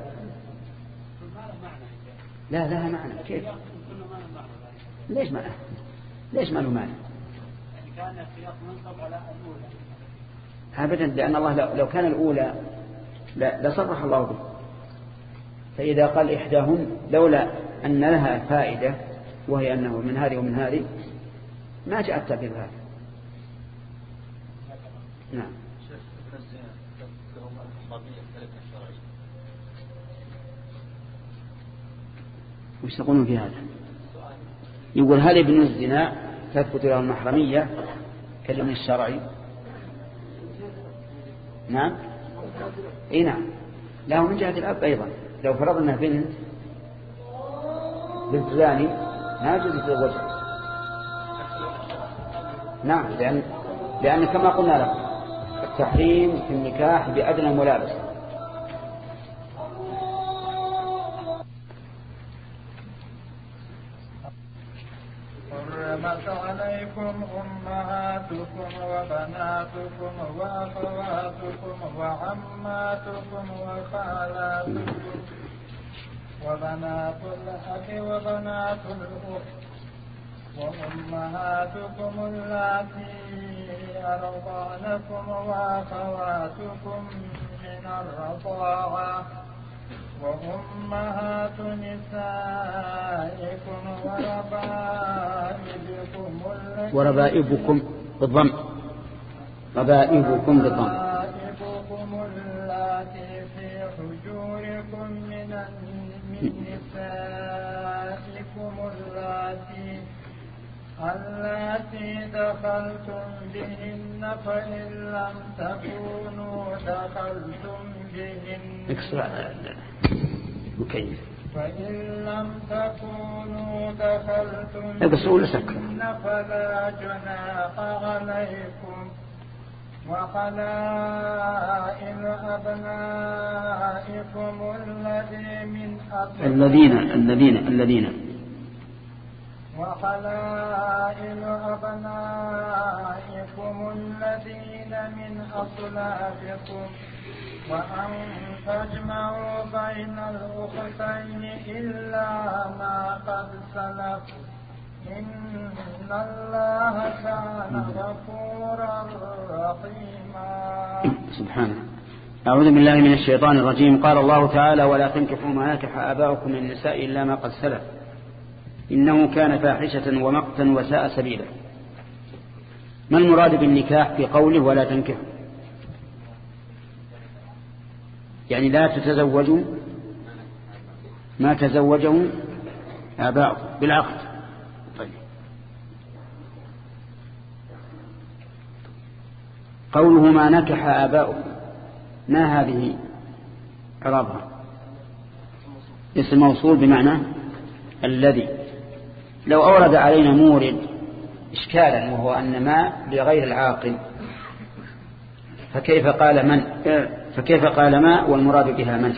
لا لها معنى. كيف؟ ليش معنى؟ ليش ما له معنى؟ كان السياق منصب على الأولى. أبدا، لأن الله لو كان الأولى لصرح الله به. فإذا قال إحداهن لولا أن لها فائدة وهي أنه من هذه ومن هذه ما جاء التعبير هذا. نعم. وش تقولون في هذا؟ يقول هل ابن الزنا تثبت له المحرمية كالابن الشرعي؟ نعم. اي نعم، له من جهة الأب أيضا. لو فرضنا بنت بنت زاني ما يجوز يتزوجها. نعم، لأن لأن كما قلنا لكم التحريم في النكاح بأدنى ملابسة. حرمت عليكم أمهاتكم وبناتكم وأخواتكم وعماتكم وخالاتكم وبنات الأخ وبنات الأخت وأمهاتكم اللاتي أرضعنكم وأخواتكم من الرضاعة وأمهات نسائكم وربائبكم وربائبكم بالضم ربائبكم بالضم ربائبكم اللاتي في حجوركم من نسائكم اللاتي اللاتي دخلتم بهن فإن لم تكونوا دخلتم بهن مكيف فإن لم تكونوا دخلتم بهن فلا جناح عليكم وحلائل أبنائكم الذين من الذين الذين الذين وحلائل أبنائكم الذين من أصلابكم وأن تجمعوا بين الأختين إلا ما قد سلف إن الله كان غفورا رحيما. سبحانه. أعوذ بالله من الشيطان الرجيم. قال الله تعالى: ولا تنكحوا ما نكح آباؤكم من النساء إلا ما قد سلف إنه كان فاحشة ومقتا وساء سبيلا. ما المراد بالنكاح في قوله ولا تنكحوا؟ يعني لا تتزوجوا ما تزوجوا آباؤكم بالعقد. طيب. قوله ما نكح آباؤكم، ما هذه إعرابها؟ اسم موصول بمعنى الذي. لو أورد علينا مورد إشكالا وهو أن ما لغير العاقل فكيف قال من فكيف قال ما والمراد بها من؟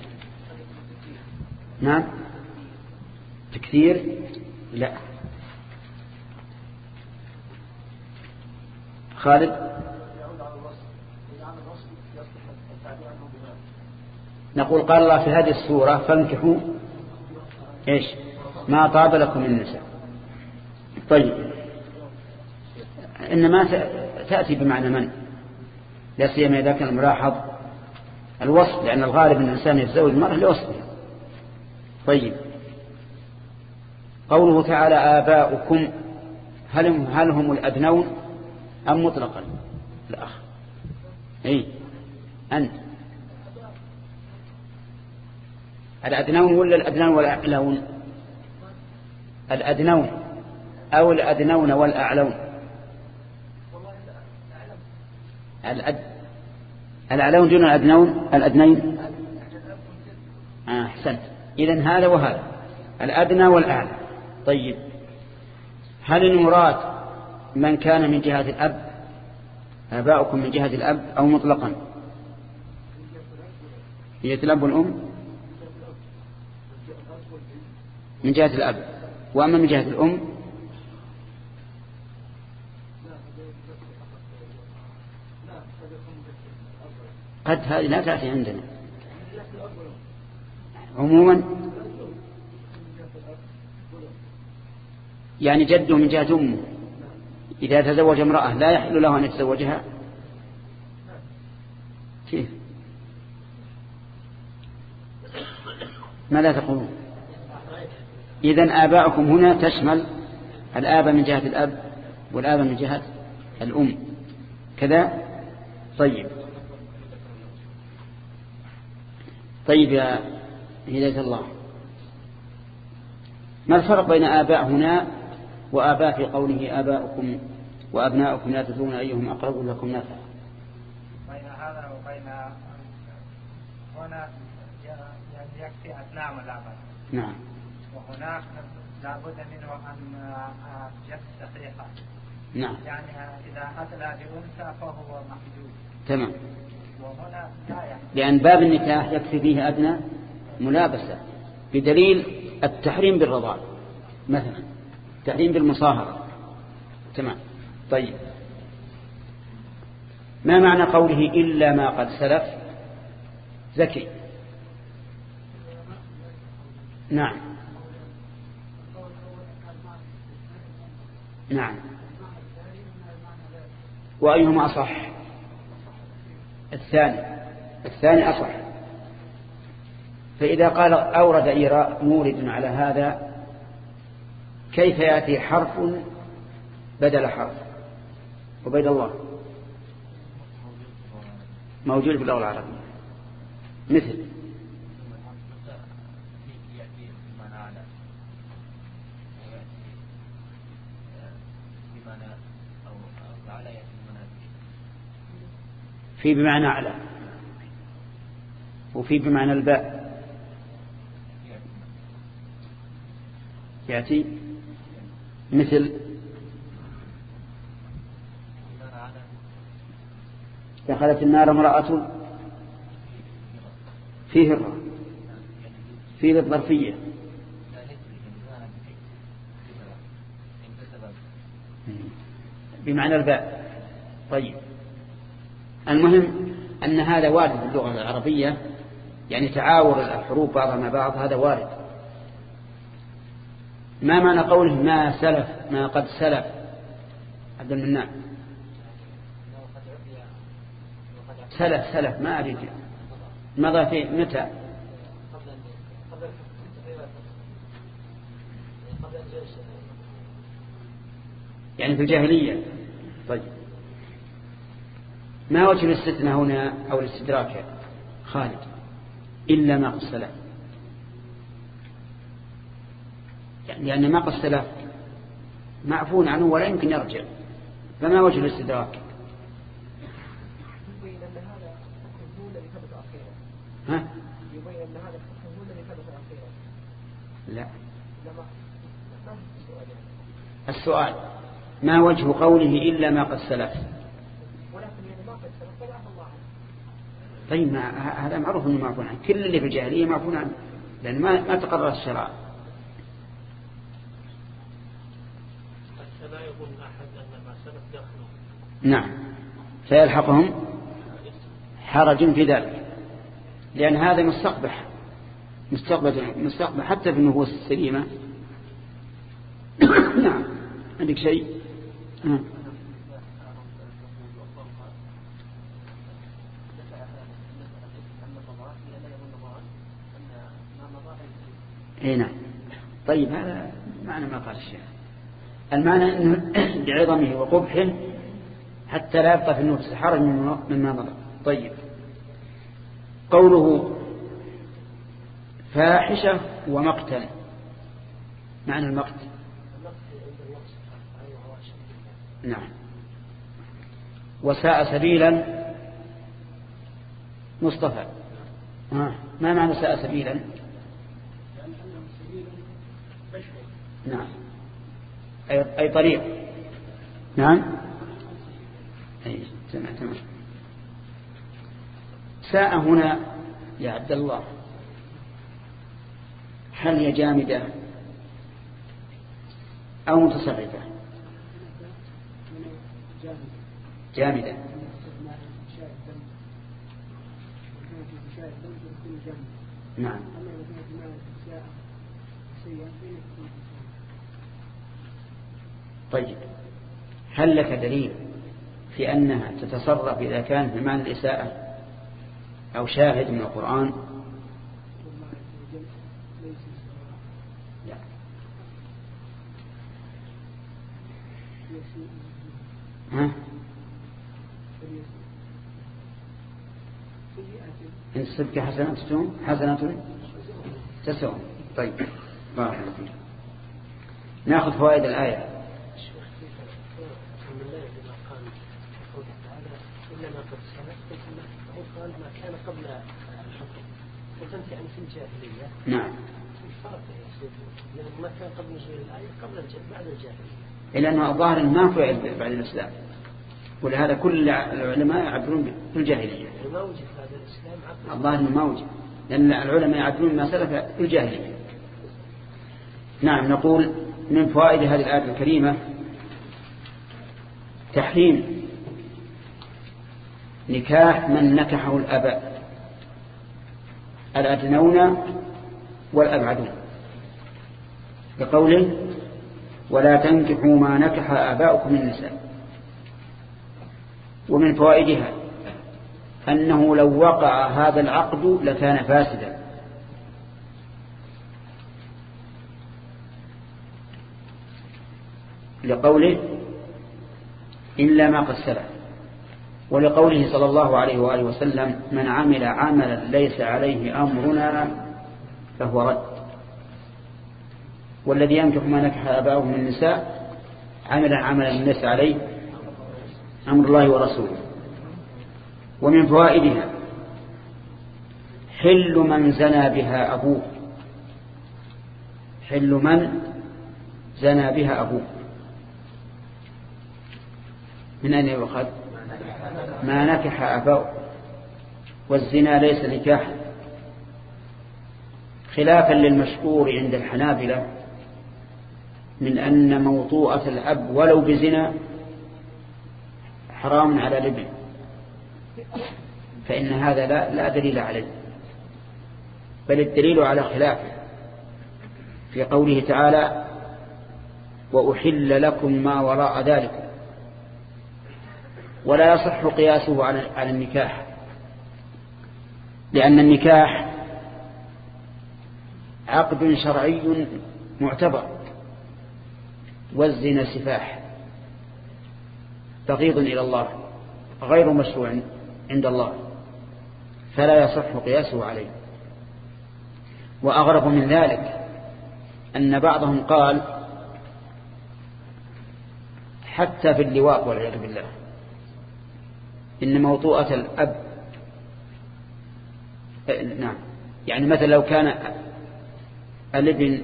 نعم تكثير؟ لا. خالد نقول قال الله في هذه السورة فانكحوا إيش ما طاب لكم من النساء. طيب إنما تأتي بمعنى من، لا سيما إذا كان الملاحظ الوصف، لأن الغالب أن الإنسان يتزوج المرأة لوصفها. طيب قوله تعالى آباؤكم، هل هم, هل هم الأدنون أم مطلقا؟ الأخ أي أنت الأدنون ولا الأدنون والأعلون؟ الأدنون أو الأدنون والأعلون؟ الأد... الأعلون دون الأدنون الأدنين. آه أحسنت. إذن هذا وهذا الأدنى والأعلى. طيب هل المراد من كان من جهة الأب آباؤكم من جهة الأب أو مطلقا؟ من جهة الأب والأم من جهة الأب، وأما من جهة الأم قد هذه لا تأتي عندنا عموما، يعني جده من جهة أمه إذا تزوج امرأة لا يحل له أن يتزوجها. كيف؟ ماذا تقولون؟ إذن آباؤكم هنا تشمل الآب من جهة الأب والآب من جهة الأم كذا. طيب طيب يا هداية الله، ما الفرق بين آباء هنا وآباء في قوله آباؤكم وأبناؤكم لا تدرون أيهم أقرب لكم نفعا؟ بين هذا وبين هنا يكفي أثناء ملابس. نعم. وهناك لابد منه أن يكفي صحيحة. نعم. يعني إذا أدلى بأنثى فهو محدود. تمام. وهنا لا يعني. لأن باب النكاح يكفي فيه أدنى ملابسة، بدليل التحريم بالرضاع مثلا، التحريم بالمصاهرة. تمام. طيب ما معنى قوله إلا ما قد سلف؟ زكي. نعم نعم. وأيهما أصح؟ الثاني الثاني أصح. فإذا قال أورد إيراء مورد على هذا كيف يأتي حرف بدل حرف؟ وبيد الله موجود في اللغة العربية مثل في بمعنى على وفي بمعنى الباء يأتي مثل دخلت النار امرأة فيه الراء فيه الظرفية بمعنى الباء. طيب المهم أن هذا وارد في اللغة العربية، يعني تعاور الحروف بعضها مع بعض، هذا وارد. ما معنى قوله ما سلف ما قد سلف عبد المنان؟ سلف سلف ما أريد مضى في متى؟ يعني في الجاهلية. طيب ما وجه الاستثناء هنا أو الاستدراك خالد؟ إلا ما قد سلف، يعني لأن ما قد سلف معفون عنه ولا يمكن يرجع، فما وجه الاستدراك؟ يبين أن هذا هو الذي ثبت أخيرا. ها؟ يبين أن هذا هو الذي ثبت أخيرا. لا. لما السؤال ما وجه قوله إلا ما قد سلف؟ ولكن يعني ما قد سلف فلا الله عنه. طيب ما هذا معروف أنه معفون عنه، كل اللي في الجاهلية معفون عنه لأن ما ما تقرر الشرع. لا يظن أحد أن ما سلف داخله. نعم فيلحقهم حرج في ذلك، لأن هذا مستقبح مستقبل مستقبل حتى في النفوس السليمة. نعم عندك شيء؟ ها. اي نعم. طيب هذا معنى ما قال الشيخ، المعنى انه لعظمه وقبحه حتى لا يبقى في النفس حرج مما مضى. طيب قوله فاحشة ومقتا، معنى المقت؟ نعم. وساء سبيلا مصطفى، آه. ما معنى ساء سبيلا؟ نعم أي, أي طريق. نعم أي تمام تمام. ساء هنا يا عبد الله هل هي جامدة أو متصرفة؟ جامدة. نعم. طيب هل لك دليل في أنها تتصرف إذا كان في معنى الإساءة أو شاهد من القرآن؟ لا. ها؟ إن الصدق حسنات حسنات تسوى. طيب بارك الله فيك. ناخذ فوائد الآية. قال ما كان قبل الحكم، وكنت يعني في الجاهلية. نعم. الفرق يا سيدي، لأن ما كان قبل نزول الآية قبل الجاهلية بعد الجاهلية. إلا أنه الظاهر ما فعل بعد الإسلام، ولهذا كل العلماء يعبرون بالجاهلية. ما وجد هذا الإسلام عبد. الظاهر ما وجد، لأن العلماء يعبرون ما سلف في الجاهلية. نعم. نقول من فوائد هذه الآية الكريمة تحريم نكاح من نكحه الآباء الأدنون والأبعدون، بقوله ولا تنكحوا ما نكح آباؤكم من النساء. ومن فوائدها أنه لو وقع هذا العقد لكان فاسدا، لقوله إلا ما قد سلف، ولقوله صلى الله عليه وآله وسلم من عمل عملا ليس عليه أمرنا فهو رد. والذي ينكح ما نكح آباؤه من النساء عملا عملا ليس عليه أمر الله ورسوله. ومن فوائدها حل من زنى بها أبوه، حل من زنى بها أبوه. من أين يؤخذ؟ ما نكح أبوه، والزنا ليس نكاحا، خلافا للمشهور عند الحنابلة من أن موطوءة الأب ولو بزنا حرام على الابن، فإن هذا لا, لا دليل عليه، بل الدليل على خلافه في قوله تعالى وأحل لكم ما وراء ذلك، ولا يصح قياسه على النكاح، لأن النكاح عقد شرعي معتبر، والزنا سفاح بغيض إلى الله غير مشروع عند الله، فلا يصح قياسه عليه. وأغرب من ذلك أن بعضهم قال حتى في اللواط والعياذ بالله إن موطوءة الأب نعم يعني مثلا لو كان الابن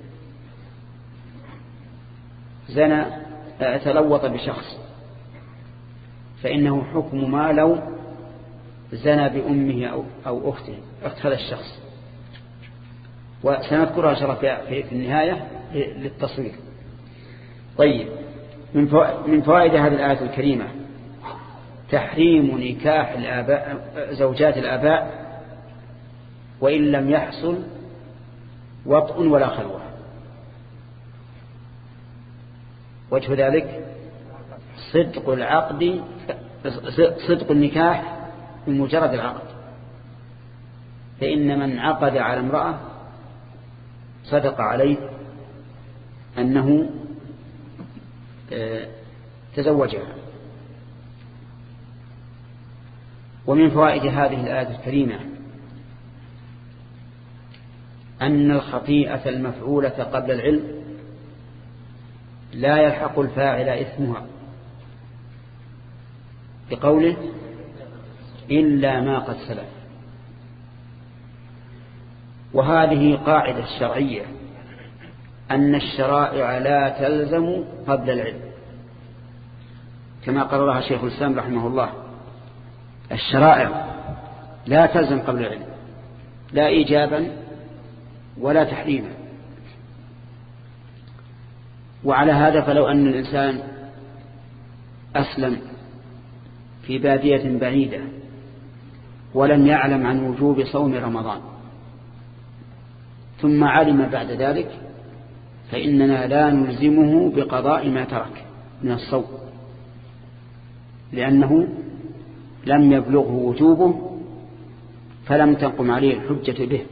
زنى تلوط بشخص فإنه حكم ما لو زنى بأمه أو, أو أخته أخت هذا الشخص، وسنذكرها شرف في النهاية للتصوير. طيب، من فوائد هذه الآية الكريمة تحريم نكاح الآباء زوجات الآباء وإن لم يحصل وطء ولا خلوة. وجه ذلك صدق العقد صدق النكاح بمجرد العقد، فإن من عقد على امرأة صدق عليه أنه تزوجها. ومن فوائد هذه الآية الكريمة أن الخطيئة المفعولة قبل العلم لا يلحق الفاعل إثمها، بقوله إلا ما قد سلف. وهذه قاعدة شرعية أن الشرائع لا تلزم قبل العلم، كما قررها شيخ الإسلام رحمه الله، الشرائع لا تلزم قبل العلم لا إيجابا ولا تحريما. وعلى هذا فلو أن الإنسان أسلم في بادية بعيدة ولم يعلم عن وجوب صوم رمضان ثم علم بعد ذلك فإننا لا نلزمه بقضاء ما ترك من الصوم، لأنه لم يبلغه وجوبه فلم تقم عليه الحجة به.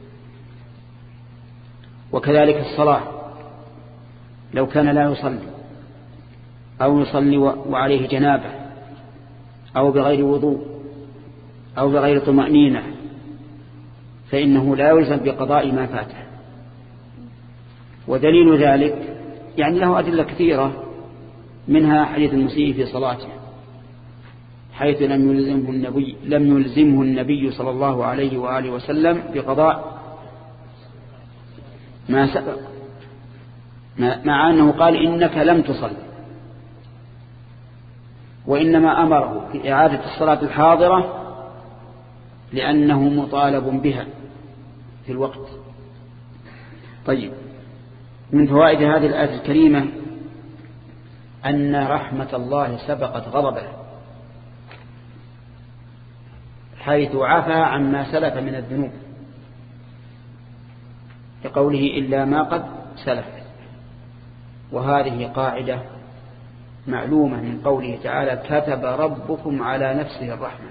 وكذلك الصلاة، لو كان لا يصلي أو يصلي وعليه جنابة أو بغير وضوء أو بغير طمأنينة فإنه لا يلزم بقضاء ما فاته. ودليل ذلك يعني له أدلة كثيرة، منها حديث المسيء في صلاته حيث لم يلزمه النبي, لم يلزمه النبي صلى الله عليه وآله وسلم بقضاء ما سبق، مع أنه قال إنك لم تصل، وإنما أمره بإعادة الصلاة الحاضرة لأنه مطالب بها في الوقت. طيب، من فوائد هذه الآية الكريمة أن رحمة الله سبقت غضبه، حيث عفى عما سلف من الذنوب لقوله إلا ما قد سلف. وهذه قاعدة معلومة من قوله تعالى كتب ربكم على نفسه الرحمة،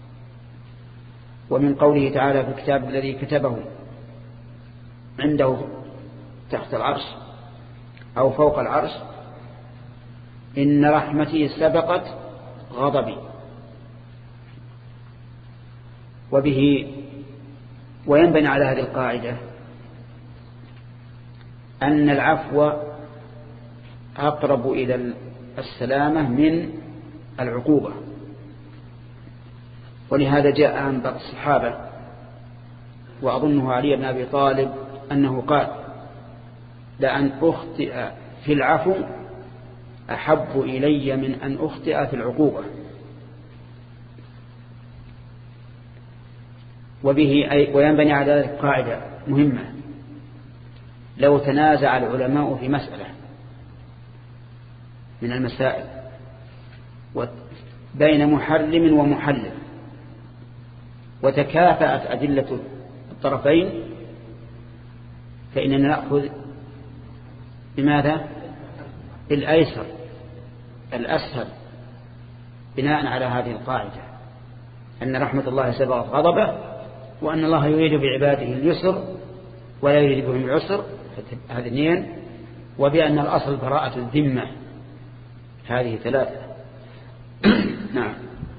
ومن قوله تعالى في الكتاب الذي كتبه عنده تحت العرش أو فوق العرش إن رحمتي سبقت غضبي. وبه وينبني على هذه القاعدة أن العفو أقرب إلى السلامة من العقوبة. ولهذا جاء عن بعض الصحابة وأظنه علي بن أبي طالب أنه قال لأن أخطئ في العفو أحب إلي من أن أخطئ في العقوبة. وبه أي وينبني على ذلك قاعدة مهمة: لو تنازع العلماء في مسألة من المسائل بين محرم ومحلل وتكافأت أدلة الطرفين فإننا نأخذ بماذا؟ الأيسر الأسهل، بناء على هذه القاعدة أن رحمة الله سبقت غضبه، وأن الله يريد بعباده اليسر ولا يريد بهم العسر، هذه اثنين، وبأن الأصل براءة الذمة، هذه ثلاثة. نعم.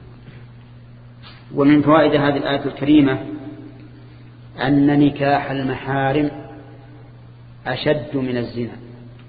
ومن فوائد هذه الآية الكريمة أن نكاح المحارم أشد من الزنا،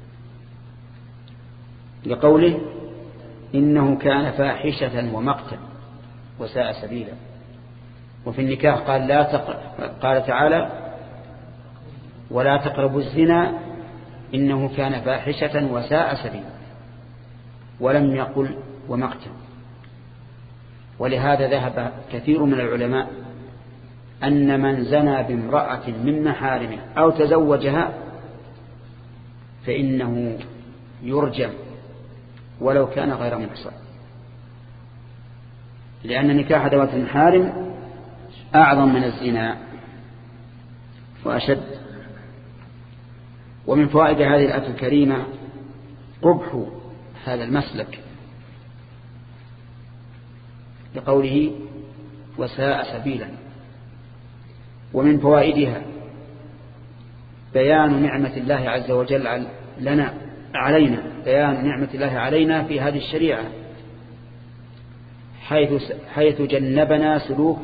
لقوله إنه كان فاحشة ومقتا وساء سبيلا. وفي النكاح قال, لا تق... قال تعالى ولا تقربوا الزنا إنه كان فاحشة وساء سبيلا، ولم يقل ومقتا. ولهذا ذهب كثير من العلماء أن من زنى بامرأة من محارمه أو تزوجها فإنه يرجم ولو كان غير محصن، لأن نكاح ذوات المحارم أعظم من الزنا وأشد. ومن فوائد هذه الآية الكريمة قبح هذا المسلك، لقوله وساء سبيلا. ومن فوائدها بيان نعمة الله عز وجل لنا علينا، بيان نعمة الله علينا في هذه الشريعة، حيث حيث جنبنا سلوك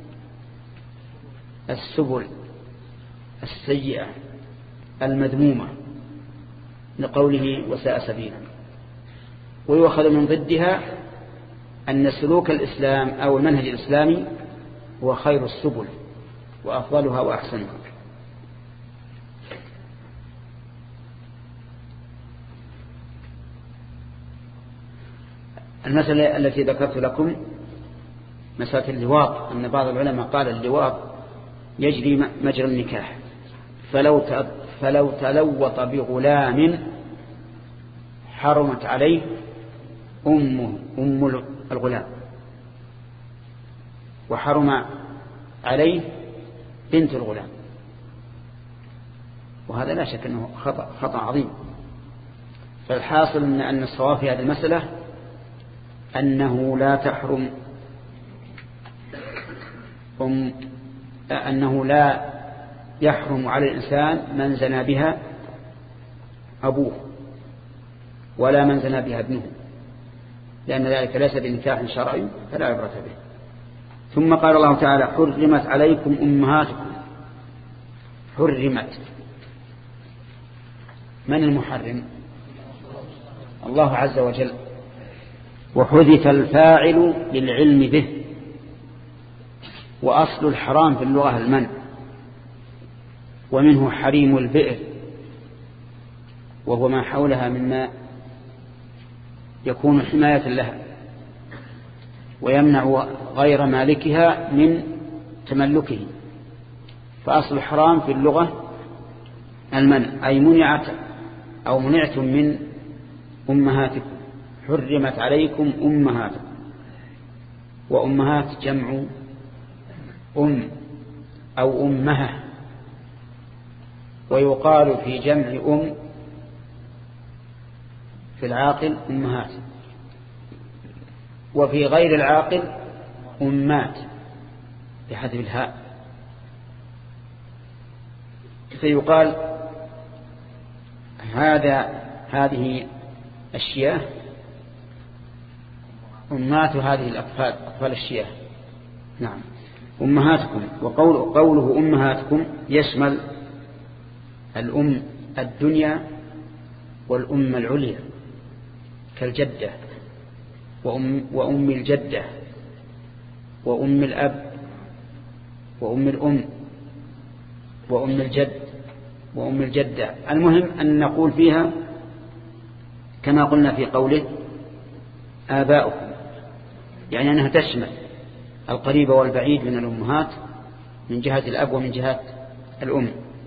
السبل السيئة المذمومة، لقوله وساء سبيلا. ويؤخذ من ضدها أن سلوك الإسلام أو المنهج الإسلامي هو خير السبل وأفضلها وأحسنها. المسألة التي ذكرت لكم مسألة اللواط، أن بعض العلماء قال اللواط يجري مجرى النكاح، فلو فلو تلوط بغلام حرمت عليه أمه أم الغلام، وحرم عليه بنت الغلام، وهذا لا شك أنه خطأ, خطأ عظيم. فالحاصل أن أن الصواب في هذه المسألة أنه لا تحرم أم أنه لا يحرم على الإنسان من زنى بها أبوه ولا من زنى بها ابنه، لأن ذلك ليس بنكاح شرعي فلا عبرة به. ثم قال الله تعالى حرمت عليكم أمهاتكم. حرمت، من المحرم؟ الله عز وجل، وحذف الفاعل للعلم به. وأصل الحرام في اللغة المنع، ومنه حريم البئر وهو ما حولها مما يكون حماية لها ويمنع غير مالكها من تملكه. فأصل الحرام في اللغة المنع، أي منعت أو منعتم من أمهاتكم. حرمت عليكم أمهاتكم، وأمهات جمع أم أو أمها، ويقال في جمع أم في العاقل أمهات، وفي غير العاقل أمات بحذف الهاء. فيقال هذا هذه الشياه أمات هذه الأطفال، أطفال الشياه. نعم أمهاتكم. وقول قوله أمهاتكم يشمل الأم الدنيا والأم العليا كالجدة وأم, وأم الجدة وأم الأب وأم الأم وأم الجد وأم الجدة. المهم أن نقول فيها كما قلنا في قوله آباؤكم، يعني أنها تشمل القريب والبعيد من الأمهات من جهة الأب ومن جهة الأم.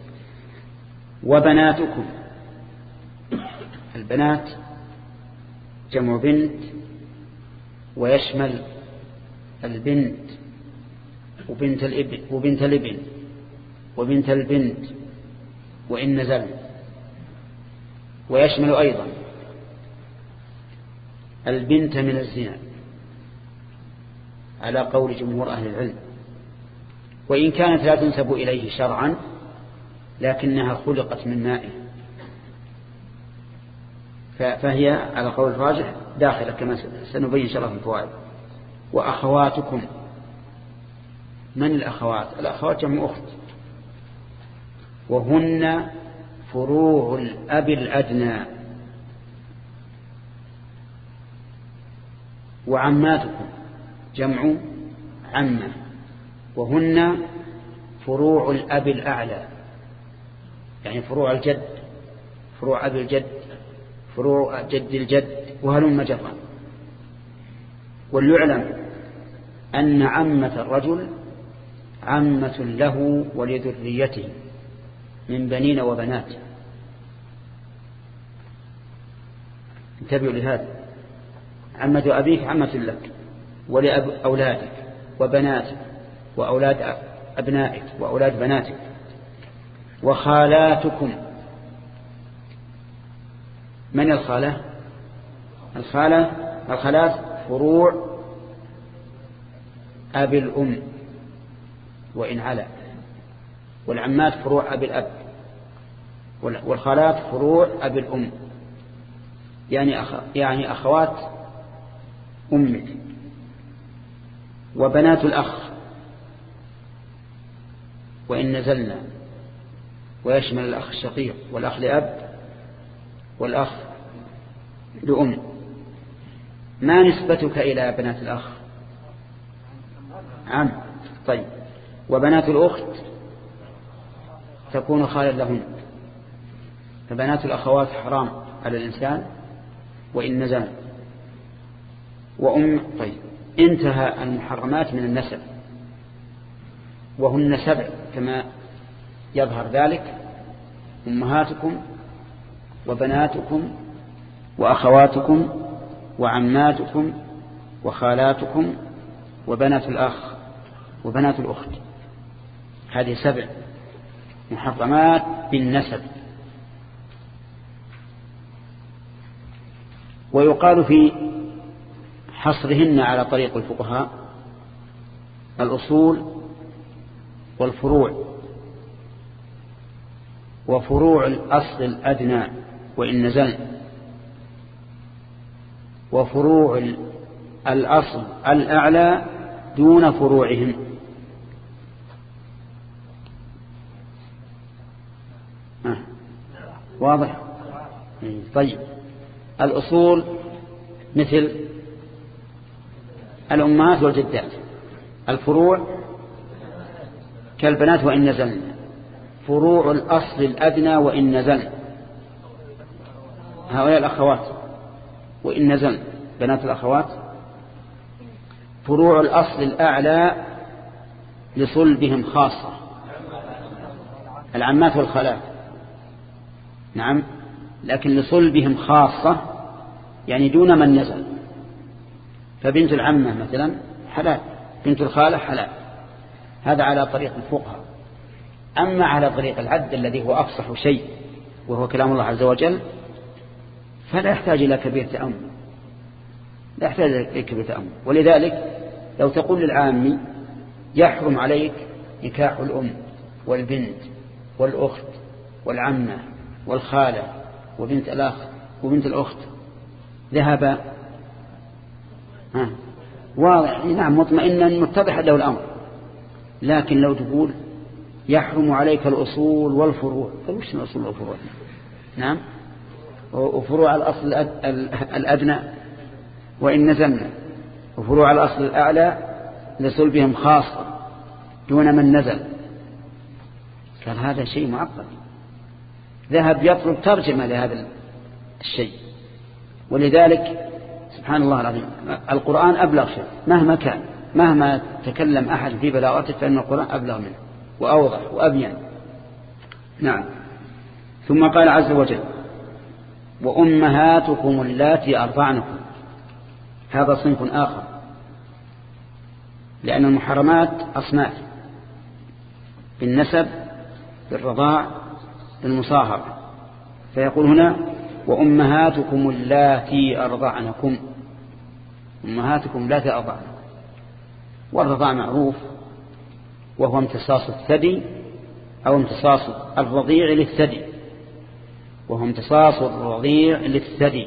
وبناتكم، البنات جمع بنت، ويشمل البنت وبنت الابن وبنت الابن وبنت البنت وإن نزل، ويشمل أيضا البنت من الزنا على قول جمهور أهل العلم، وإن كانت لا تنسب إليه شرعا لكنها خلقت من مائه، فهي على قول الراجح داخلة كما سنبين إن شاء الله في الفوائد. وأخواتكم، من الأخوات؟ الأخوات جمع أخت، وهن فروع الأب الأدنى. وعماتكم جمع عمة، وهن فروع الأب الأعلى، يعني فروع الجد، فروع أب الجد، فروع جد الجد، وهلم جرا. وليعلم أن عمة الرجل عمة له ولذريته من بنين وبنات. انتبهوا لهذا، عمة أبيك عمة لك ولأولادك وبناتك وأولاد أبنائك وأولاد بناتك. وخالاتكم، من الخالة؟ الخالة الخالات فروع أبي الأم وإن علا، والعمات فروع أبي الأب، والخالات فروع أبي الأم، يعني أخ... يعني أخوات أمك. وبنات الأخ وإن نزلنا، ويشمل الأخ الشقيق والأخ لأب والأخ لأم. ما نسبتك إلى بنات الأخ؟ عم. طيب، وبنات الأخت تكون خالا لهن، فبنات الأخوات حرام على الإنسان وإن نزل. وأم. طيب، انتهى المحرمات من النسب، وهن سبع كما يظهر ذلك: أمهاتكم وبناتكم وأخواتكم وعماتكم وخالاتكم وبنات الأخ وبنات الأخت. هذه سبع محرمات بالنسب. ويقال في حصرهن على طريق الفقهاء الأصول والفروع. وفروع الأصل الأدنى وإن نزل، وفروع الأصل الأعلى دون فروعهم. آه. واضح؟ طيب، الأصول مثل الأمهات والجدات. الفروع كالبنات وإن نزلن. فروع الأصل الأدنى وإن نزلن، هؤلاء الأخوات وإن نزلن بنات الأخوات. فروع الأصل الأعلى لصلبهم خاصة، العمات والخالات. نعم، لكن لصلبهم خاصة، يعني دون من نزل. فبنت العمة مثلا حلال، بنت الخالة حلال. هذا على طريق الفقهاء. أما على طريق العد الذي هو أفصح شيء وهو كلام الله عز وجل، فلا يحتاج إلى كبير تأمل، لا يحتاج إلى كبير تأمل. ولذلك لو تقول للعامي يحرم عليك نكاح الأم والبنت والأخت والعمة والخالة وبنت الأخ وبنت الأخت، ذهب ها واضح، نعم، مطمئنا متضح له الأمر. لكن لو تقول يحرم عليك الأصول والفروع، فوش الأصول والفروع؟ نعم، وفروع الأصل الأدنى وإن نزلنا، وفروع الأصل الأعلى لصلبهم خاصة دون من نزل. كان هذا شيء معقد. ذهب يطلب ترجمة لهذا الشيء، ولذلك سبحان الله العظيم القرآن أبلغ شيء مهما كان، مهما تكلم أحد في بلاغته فإن القرآن أبلغ منه وأوضح وأبين. نعم. ثم قال عز وجل وأمهاتكم اللاتي أرضعنكم، هذا صنف آخر، لأن المحرمات أصناف: بالنسب، بالرضاع، بالمصاهرة. فيقول هنا وأمهاتكم اللاتي أرضعنكم، أمهاتكم اللاتي أرضعنكم. والرضاع معروف وهو امتصاص الثدي أو امتصاص الرضيع للثدي، وهو امتصاص الرضيع للثدي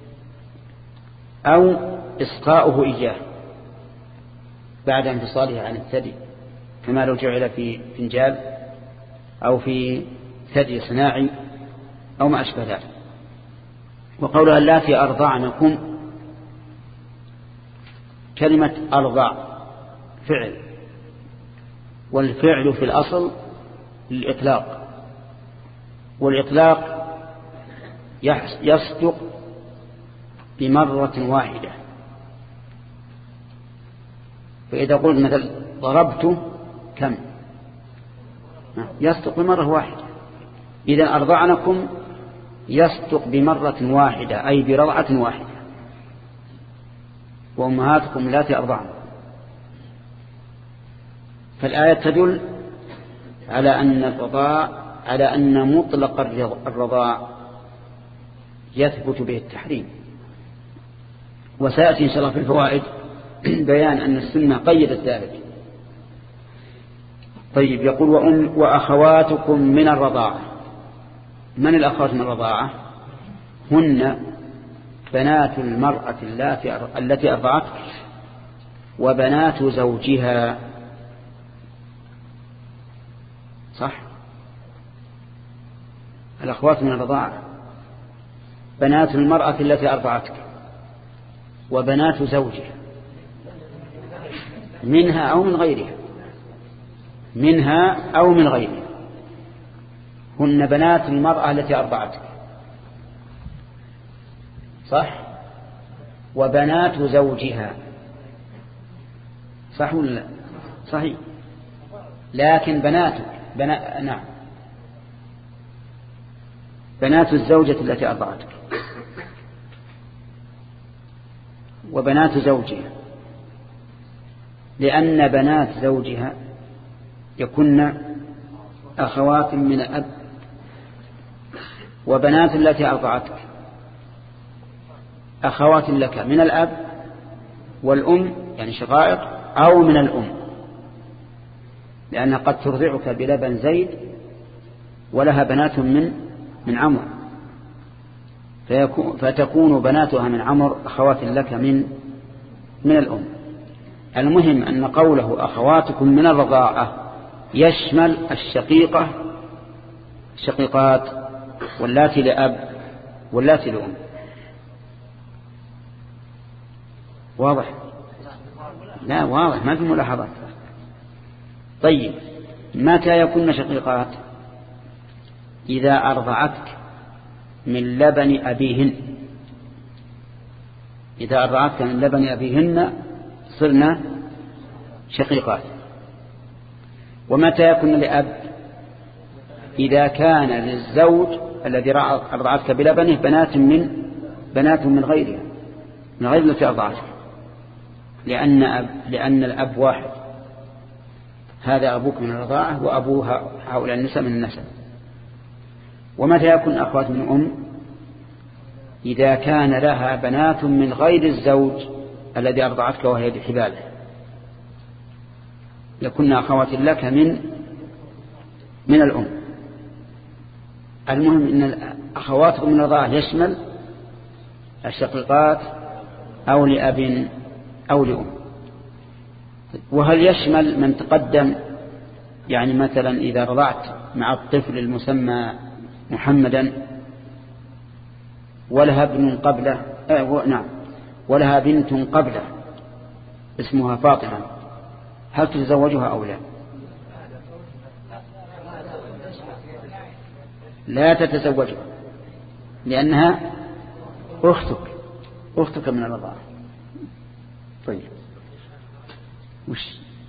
أو إسقاؤه إياه بعد انفصاله عن الثدي، كما لو جعل في فنجال أو في ثدي صناعي أو ما أشبه ذلك. وقولها اللاتي أرضعنكم، كلمة أرضع فعل، والفعل في الأصل للإطلاق، والإطلاق يصدق بمرة واحدة. فإذا قلت مثل ضربت كم يصدق بمرة واحدة، إذا أرضعنكم يصدق بمرة واحدة أي برضعة واحدة. وأمهاتكم اللاتي أرضعنكم، فالآية تدل على أن الرضاع على أن مطلق الرضاع يثبت به التحريم. وسيأتي إن شاء الله في الفوائد بيان أن السنة قيدت ذلك. طيب، يقول وأم وأخواتكم من الرضاعة. من الأخوات من الرضاعة؟ هن بنات المرأة التي أرضعتك وبنات زوجها. صح؟ الأخوات من الرضاعة بنات المرأة التي أرضعتك وبنات زوجها، منها أو من غيرها، منها أو من غيرها. هن بنات المرأة التي أرضعتك، صح؟ وبنات زوجها، صح ولا لا؟ صحيح. لكن بناتك بنا... نعم بنات الزوجة التي أرضعتك وبنات زوجها، لأن بنات زوجها يكن أخوات من الأب، وبنات التي أرضعتك أخوات لك من الأب والأم، يعني شقائق، أو من الأم، لأنها قد ترضعك بلبن زيد ولها بنات من من عمر، فتكون بناتها من عمر أخوات لك من من الأم. المهم أن قوله أخواتكم من الرضاعة يشمل الشقيقة الشقيقات واللاتي لأب واللاتي لأم. واضح؟ لا واضح، ما في ملاحظات. طيب، متى يكون شقيقات؟ إذا أرضعتك من لبن أبيهن، إذا أرضعتك من لبن أبيهن صرنا شقيقات. ومتى يكون لأب؟ إذا كان للزوج الذي أرضعتك بلبنه بنات من بنات من غيرها، من غير التي أرضعتك، لأن أب لأن الأب واحد، هذا أبوك من الرضاعة وأبوها هؤلاء النساء من النسب. ومتى يكون أخوات من أم؟ إذا كان لها بنات من غير الزوج الذي أرضعتك وهي بحباله، يكون أخوات لك من من الأم. المهم أن أخواتكم من الرضاعة يشمل الشقيقات أو لأب أو لأم. وهل يشمل من تقدم؟ يعني مثلا إذا رضعت مع الطفل المسمى محمدا ولها ابن قبله، آه نعم ولها بنت قبله اسمها فاطمة، هل تتزوجها أو لا؟ لا تتزوجها، لأنها أختك أختك من الرضاعة. طيب وش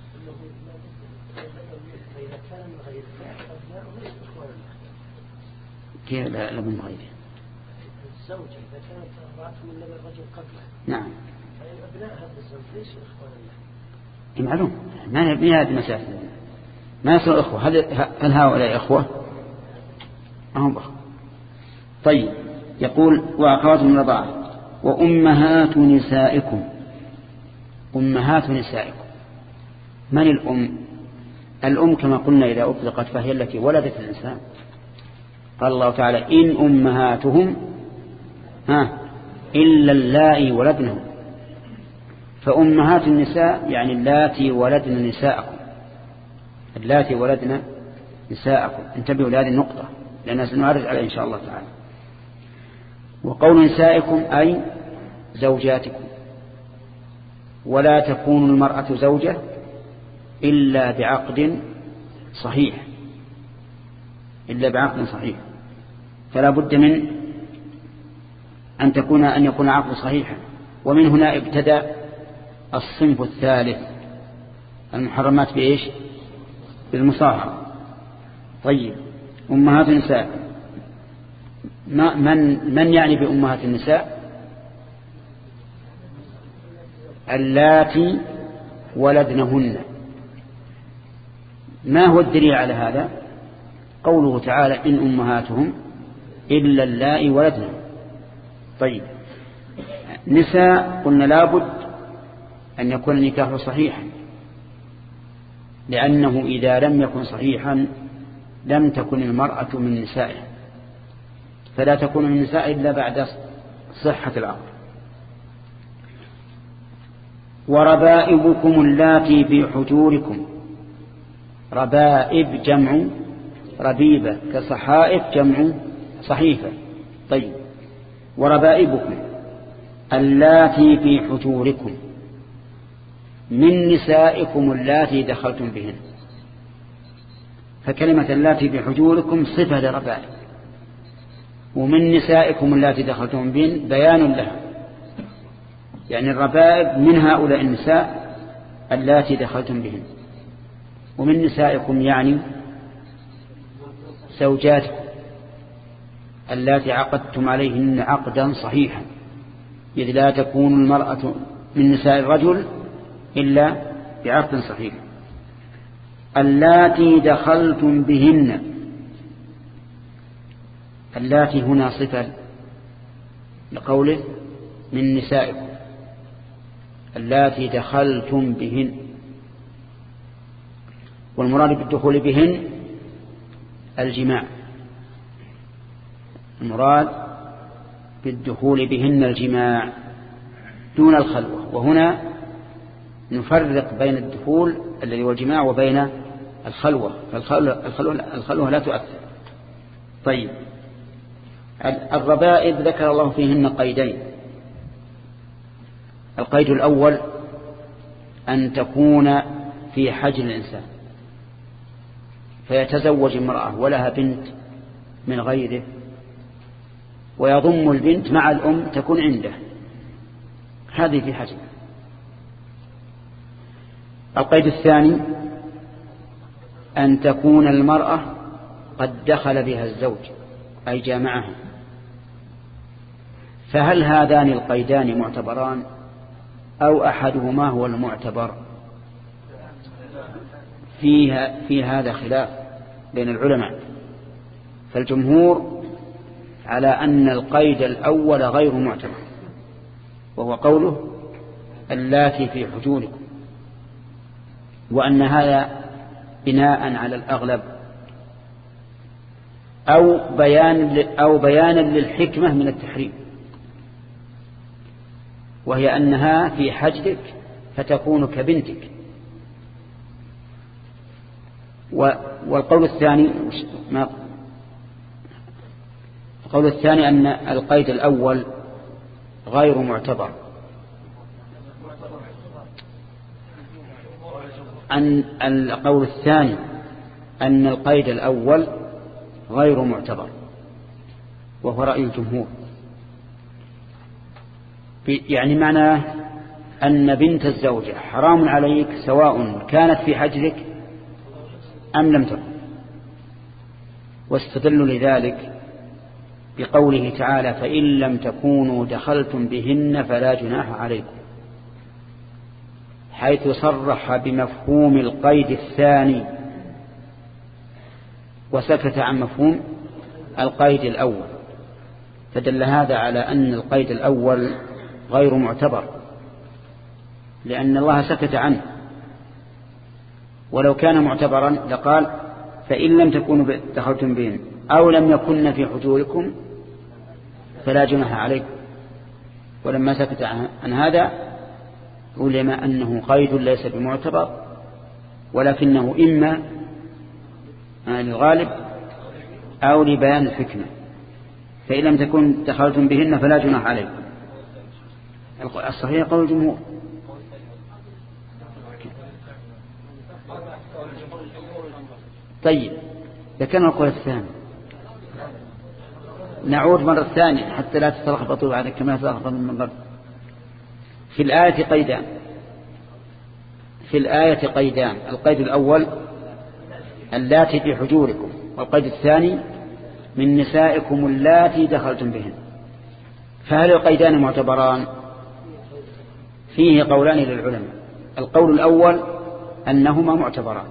كيف لا لا من غيره؟ الزوجة إذا كانت رضعته من لبن الرجل قبله نعم أبناء هذا الزوج ليس إخوانا له. معلوم ما نبني هذه المسائل ما يصير إخوة. هل هل هؤلاء إخوة؟ هم أخوة. طيب يقول وأخوات من الرضاعة وأمهات نسائكم. أمهات نسائكم من الأم؟ الأم كما قلنا إذا أطلقت فهي التي ولدت الإنسان. قال الله تعالى إن أمهاتهم ها إلا اللائي ولدنهم. فأمهات النساء يعني اللاتي ولدن نساءكم. اللاتي ولدن نساءكم. انتبهوا لهذه النقطة لأننا سنعرض عليها إن شاء الله تعالى. وقول نسائكم أي زوجاتكم. ولا تكون المرأة زوجة إلا بعقد صحيح إلا بعقد صحيح. فلا بد من أن تكون أن يكون عقد صحيحا. ومن هنا ابتدأ الصنف الثالث المحرمات بإيش؟ بالمصاهرة. طيب أمهات النساء من من يعني بأمهات النساء؟ اللاتي ولدنهن. ما هو الدليل على هذا؟ قوله تعالى إن أمهاتهم إلا اللائي ولدنهم. طيب نساء قلنا لابد أن يكون النكاح صحيحا لأنه إذا لم يكن صحيحا لم تكن المرأة من نسائه فلا تكون من نساء إلا بعد صحة العقد. وربائبكم اللاتي في حجوركم. ربائب جمع ربيبة كصحائف جمع صحيفة. طيب وربائبكم اللاتي في حجوركم من نسائكم اللاتي دخلتم بهن. فكلمة اللاتي في حجوركم صفة لربائب ومن نسائكم اللاتي دخلتم بهن بيان لها يعني الربائب من هؤلاء النساء اللاتي دخلتم بهن. ومن نسائكم يعني زوجاتكم اللاتي عقدتم عليهن عقدا صحيحا إذ لا تكون المرأة من نساء الرجل إلا بعقد صحيح. اللاتي دخلتم بهن. اللاتي هنا صفة لقوله من نسائكم اللاتي دخلتم بهن. والمراد بالدخول بهن الجماع. المراد بالدخول بهن الجماع دون الخلوة. وهنا نفرق بين الدخول الذي هو الجماع وبين الخلوة. فالخلوة الخلوة, الخلوة لا تؤثر. طيب الربائب ذكر الله فيهن قيدين. القيد الأول أن تكون في حجر الإنسان فيتزوج امرأة ولها بنت من غيره ويضم البنت مع الأم تكون عنده هذه في حجر. القيد الثاني أن تكون المرأة قد دخل بها الزوج أي جامعها. فهل هذان القيدان معتبران أو أحدهما هو المعتبر؟ فيها في هذا خلاف بين العلماء. فالجمهور على أن القيد الأول غير معتبر وهو قوله اللاتي في حجوركم وأن هذا بناء على الأغلب أو بيان أو بيانا للحكمة من التحريم وهي أنها في حجرك فتكون كبنتك. والقول الثاني ما القول الثاني أن القيد الأول غير معتبر. أن القول الثاني أن القيد الأول غير معتبر وهو رأي الجمهور. يعني معناه أن بنت الزوجة حرام عليك سواء كانت في حجرك أم لم تكن. واستدلوا لذلك بقوله تعالى فإن لم تكونوا دخلتم بهن فلا جناح عليكم، حيث صرح بمفهوم القيد الثاني وسكت عن مفهوم القيد الأول، فدل هذا على أن القيد الأول غير معتبر لأن الله سكت عنه. ولو كان معتبرا لقال فإن لم تكونوا دخلتم بهن أو لم يكن في حجوركم فلا جناح عليكم، ولما سكت عن هذا علم أنه قيد ليس بمعتبر ولكنه إما للغالب أو لبيان الحكمة. فإن لم تكن دخلتم بهن فلا جناح عليكم. الصحيح قول الجمهور. طيب لكن القول الثاني نعود مرة ثانية حتى لا تتلخبطوا بعد كما تلخبط من قبل. في الآية قيدان في الآية قيدان القيد الأول اللاتي في حجوركم، والقيد الثاني من نسائكم اللاتي دخلتم بهن. فهل القيدان معتبران؟ فيه قولان للعلماء. القول الأول أنهما معتبران،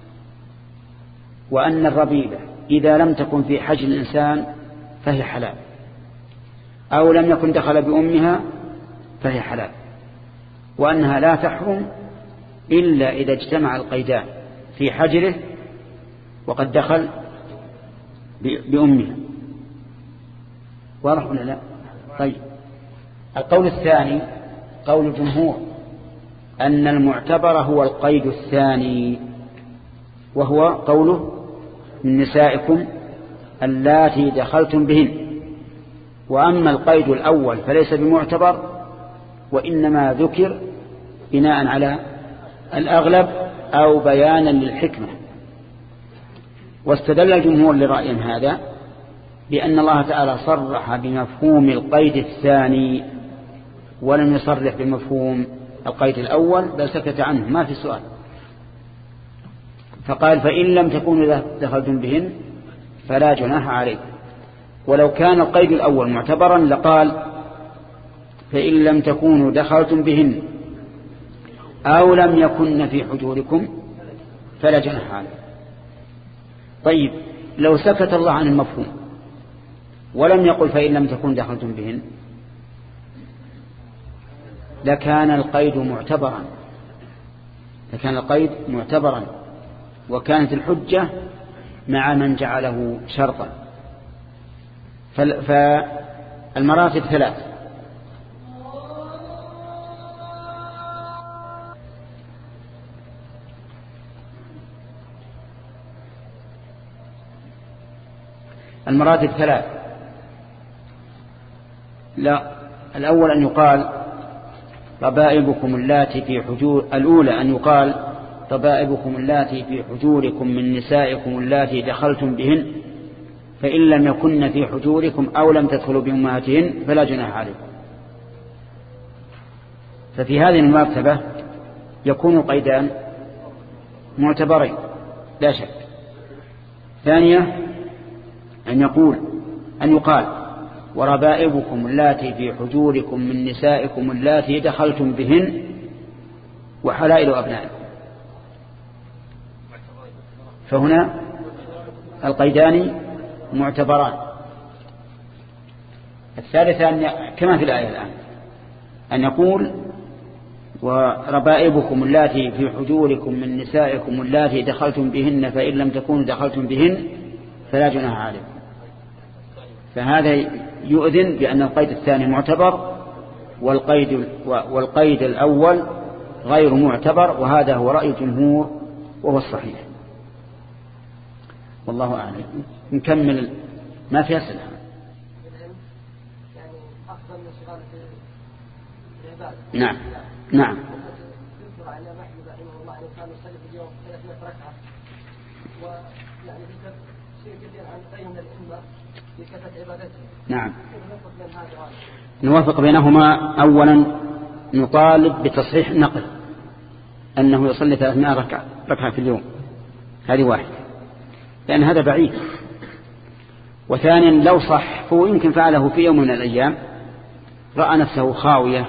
وأن الربيبة إذا لم تكن في حجر الإنسان فهي حلال، أو لم يكن دخل بأمها فهي حلال، وأنها لا تحرم إلا إذا اجتمع القيدان في حجره وقد دخل بأمها. واضح ولا لا؟ طيب القول الثاني قول الجمهور أن المعتبر هو القيد الثاني، وهو قوله من نسائكم اللاتي دخلتم بهن. وأما القيد الأول فليس بمعتبر، وإنما ذكر بناء على الأغلب أو بيانا للحكمة. واستدل الجمهور لرأي هذا بأن الله تعالى صرح بمفهوم القيد الثاني ولم يصرح بمفهوم القيد الأول، بل سكت عنه ما في سؤال. فقال فإن لم تكونوا دخلتم بهن فلا جناح عليكم. ولو كان القيد الأول معتبرا لقال فإن لم تكونوا دخلتم بهن أو لم يكن في حجوركم فلا جناح عليكم. طيب لو سكت الله عن المفهوم ولم يقل فإن لم تكونوا دخلتم بهن لكان القيد معتبرا لكان القيد معتبرا وكانت الحجة مع من جعله شرطا. فالمراتب ثلاث: المراتب ثلاث لا الأول أن يقال ربائبكم اللاتي في حجور الأولى أن يقال ربائبكم اللاتي في حجوركم من نسائكم اللاتي دخلتم بهن فإن لم يكن في حجوركم أو لم تدخلوا بأمهاتهن فلا جناح عليكم. ففي هذه المرتبة يكون قيدان معتبرين لا شك. ثانية أن يقول أن يقال وربائبكم اللاتي في حجوركم من نسائكم اللاتي دخلتم بهن وحلائل أبنائكم. فهنا القيدان معتبران. الثالثة أن كما في الآية الآن أن يقول وربائبكم اللاتي في حجوركم من نسائكم اللاتي دخلتم بهن فإن لم تكونوا دخلتم بهن فلا جناح عليكم. فهذا يؤذن بأن القيد الثاني معتبر والقيد, والقيد الأول غير معتبر، وهذا هو رأي الجمهور وهو الصحيح والله أعلم. نكمل ما في أسئلة. نعم نعم نعم نوافق بينهما. أولا نطالب بتصحيح النقل أنه يصلي ثلاثمائة ركعة ركعة في اليوم، هذه واحدة، لأن هذا بعيد. وثانيا لو صح فهو يمكن فعله في يوم من الأيام رأى نفسه خاوية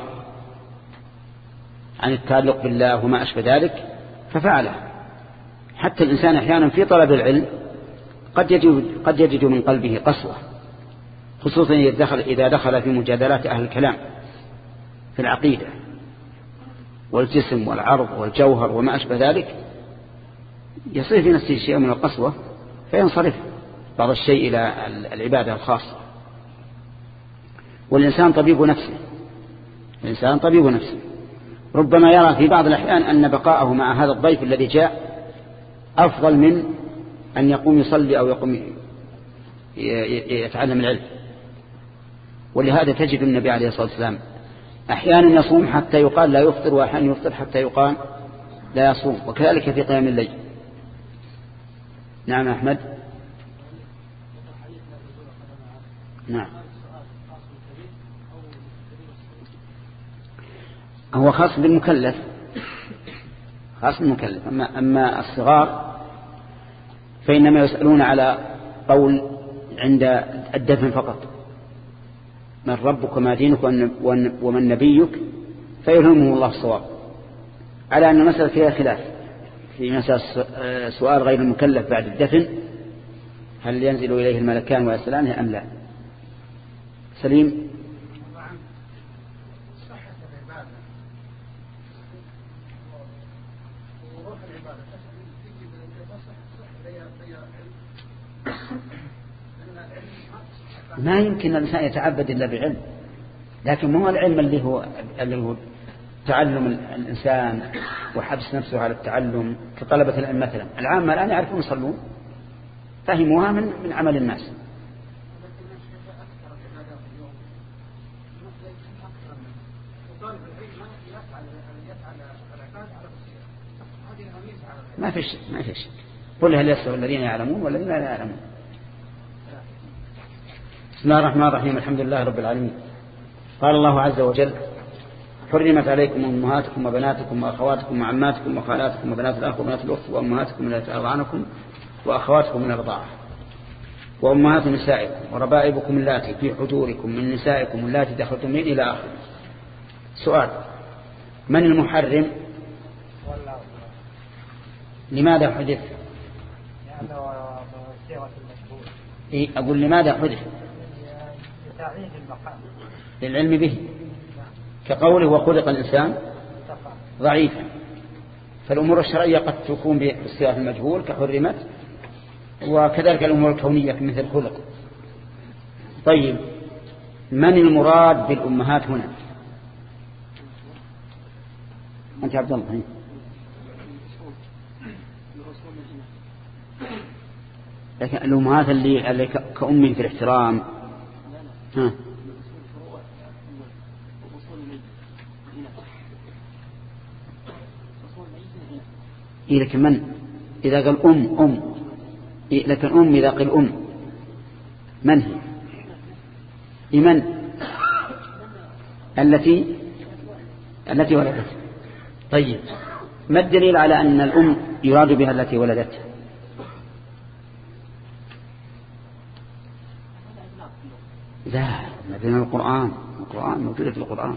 عن التعلق بالله وما أشبه ذلك ففعله. حتى الإنسان أحيانا في طلب العلم قد يجد, قد يجد من قلبه قسوة، خصوصا إذا دخل في مجادلات أهل الكلام في العقيدة والجسم والعرض والجوهر وما أشبه ذلك، يصير في نفسه شيء من القسوة فينصرف بعض الشيء إلى العبادة الخاصة. والإنسان طبيب نفسه، الإنسان طبيب نفسه، ربما يرى في بعض الأحيان أن بقاءه مع هذا الضيف الذي جاء أفضل من أن يقوم يصلي أو يقوم يتعلم العلم. ولهذا تجد النبي عليه الصلاة والسلام أحيانا يصوم حتى يقال لا يفطر، وأحيانا يفطر حتى يقال لا يصوم، وكذلك في قيام الليل. نعم أحمد. نعم هو خاص بالمكلف، خاص بالمكلف. أما, أما الصغار فإنما يسألون على قول عند الدفن فقط: من ربك وما دينك ومن نبيك، فيلهمهم الله الصواب. على أن المسألة فيها خلاف في مسألة سؤال غير المكلف بعد الدفن، هل ينزل إليه الملكان ويسألانه أم لا؟ سليم. ما يمكن الإنسان يتعبد إلا بعلم، لكن ما هو العلم اللي هو اللي هو تعلم الإنسان وحبس نفسه على التعلم كطلبة العلم مثلا. العامة الآن يعرفون يصلون، فهموها من من عمل الناس. ما في شيء ما في شيء قل هل يستوي الذين يعلمون والذين لا يعلمون. بسم الله الرحمن الرحيم. الحمد لله رب العالمين. قال الله عز وجل: حرمت عليكم أمهاتكم وبناتكم وأخواتكم وعماتكم وخالاتكم وبنات الأخ وبنات الأخت وأمهاتكم التي أرضعنكم وأخواتكم من الرضاعة وأمهات نسائكم وربائبكم اللاتي في حجوركم من نسائكم اللاتي دخلتم من إلى آخر. سؤال: من المحرم؟ لماذا حدث؟ إيه أقول لماذا حدث؟ للعلم به، كقوله: وخلق الإنسان ضعيفا. فالأمور الشرعية قد تكون باستواء المجهول كحرمت، وكذلك الأمور الكونية مثل خلق. طيب، من المراد بالأمهات هنا؟ أنت عبد الله. لكن الأمهات اللي, اللي كأم في الاحترام. ها إيه لكن من إذا قال أم أم إيه لكن أم إذا قال أم من هي؟ إيه من التي التي ولدت. طيب، ما الدليل على أن الأم يراد بها التي ولدت؟ لا، من القرآن. القرآن موجودة في القرآن.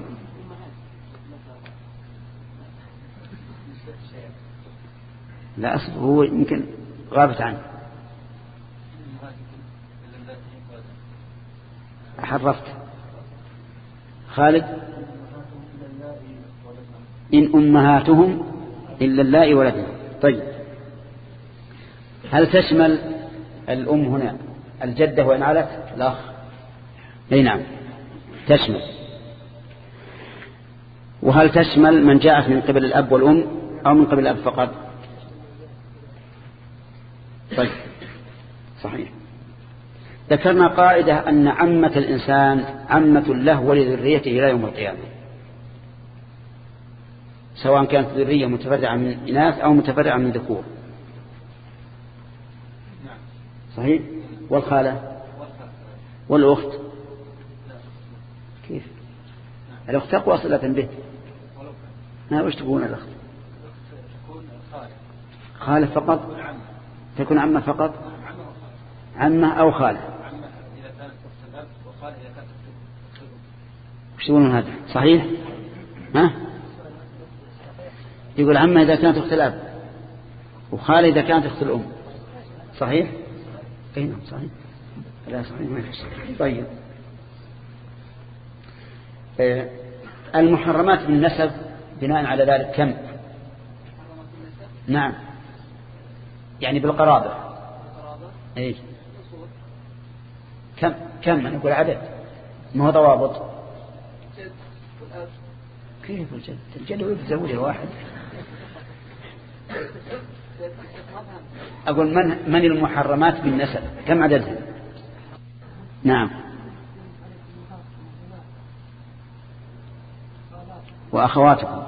لا أصبر، هو يمكن غابت عنه. حرفت. خالد: إن أمهاتهم إلا اللائي ولدهم. طيب، هل تشمل الأم هنا الجدة وإن علت؟ الأخ. أي نعم تشمل. وهل تشمل من جاءت من قبل الأب والأم أو من قبل الأب فقط؟ طيب، صحيح. ذكرنا قاعدة أن عمة الإنسان عمة له ولذريته إلى يوم القيامة، سواء كانت ذرية متفرعة من إناث أو متفرعة من ذكور. صحيح. والخالة والأخت كيف؟ الأخت تقوى صلة به. ما وش تكون الأخت؟ خالة فقط، تكون عمة فقط، عمة أو خالة. وش تقولون هذا؟ صحيح؟ ها؟ يقول عمة إذا كانت أخت الأب، وخالة إذا كانت أخت الأم. صحيح؟ أي نعم صحيح. لا صحيح ما يفسر. طيب آه المحرمات بالنسب بناء على ذلك كم؟ نعم يعني بالقرابة. أي كم كم أنا أقول عدد ما هو ضوابط. كيف الجد؟ الجد هو يتزوج الواحد. أقول من من المحرمات بالنسب كم عددها؟ نعم وأخواتكم.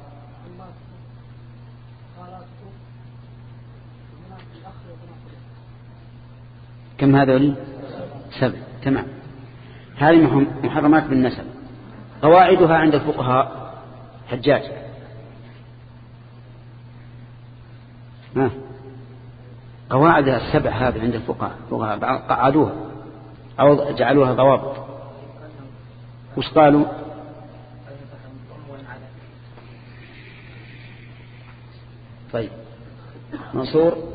كم هذول؟ سبع. تمام. هذه محرمات بالنسب. قواعدها عند الفقهاء حجاج ها قواعد السبع هذه عند الفقهاء قعدوها أو جعلوها ضوابط. وش قالوا؟ طيب منصور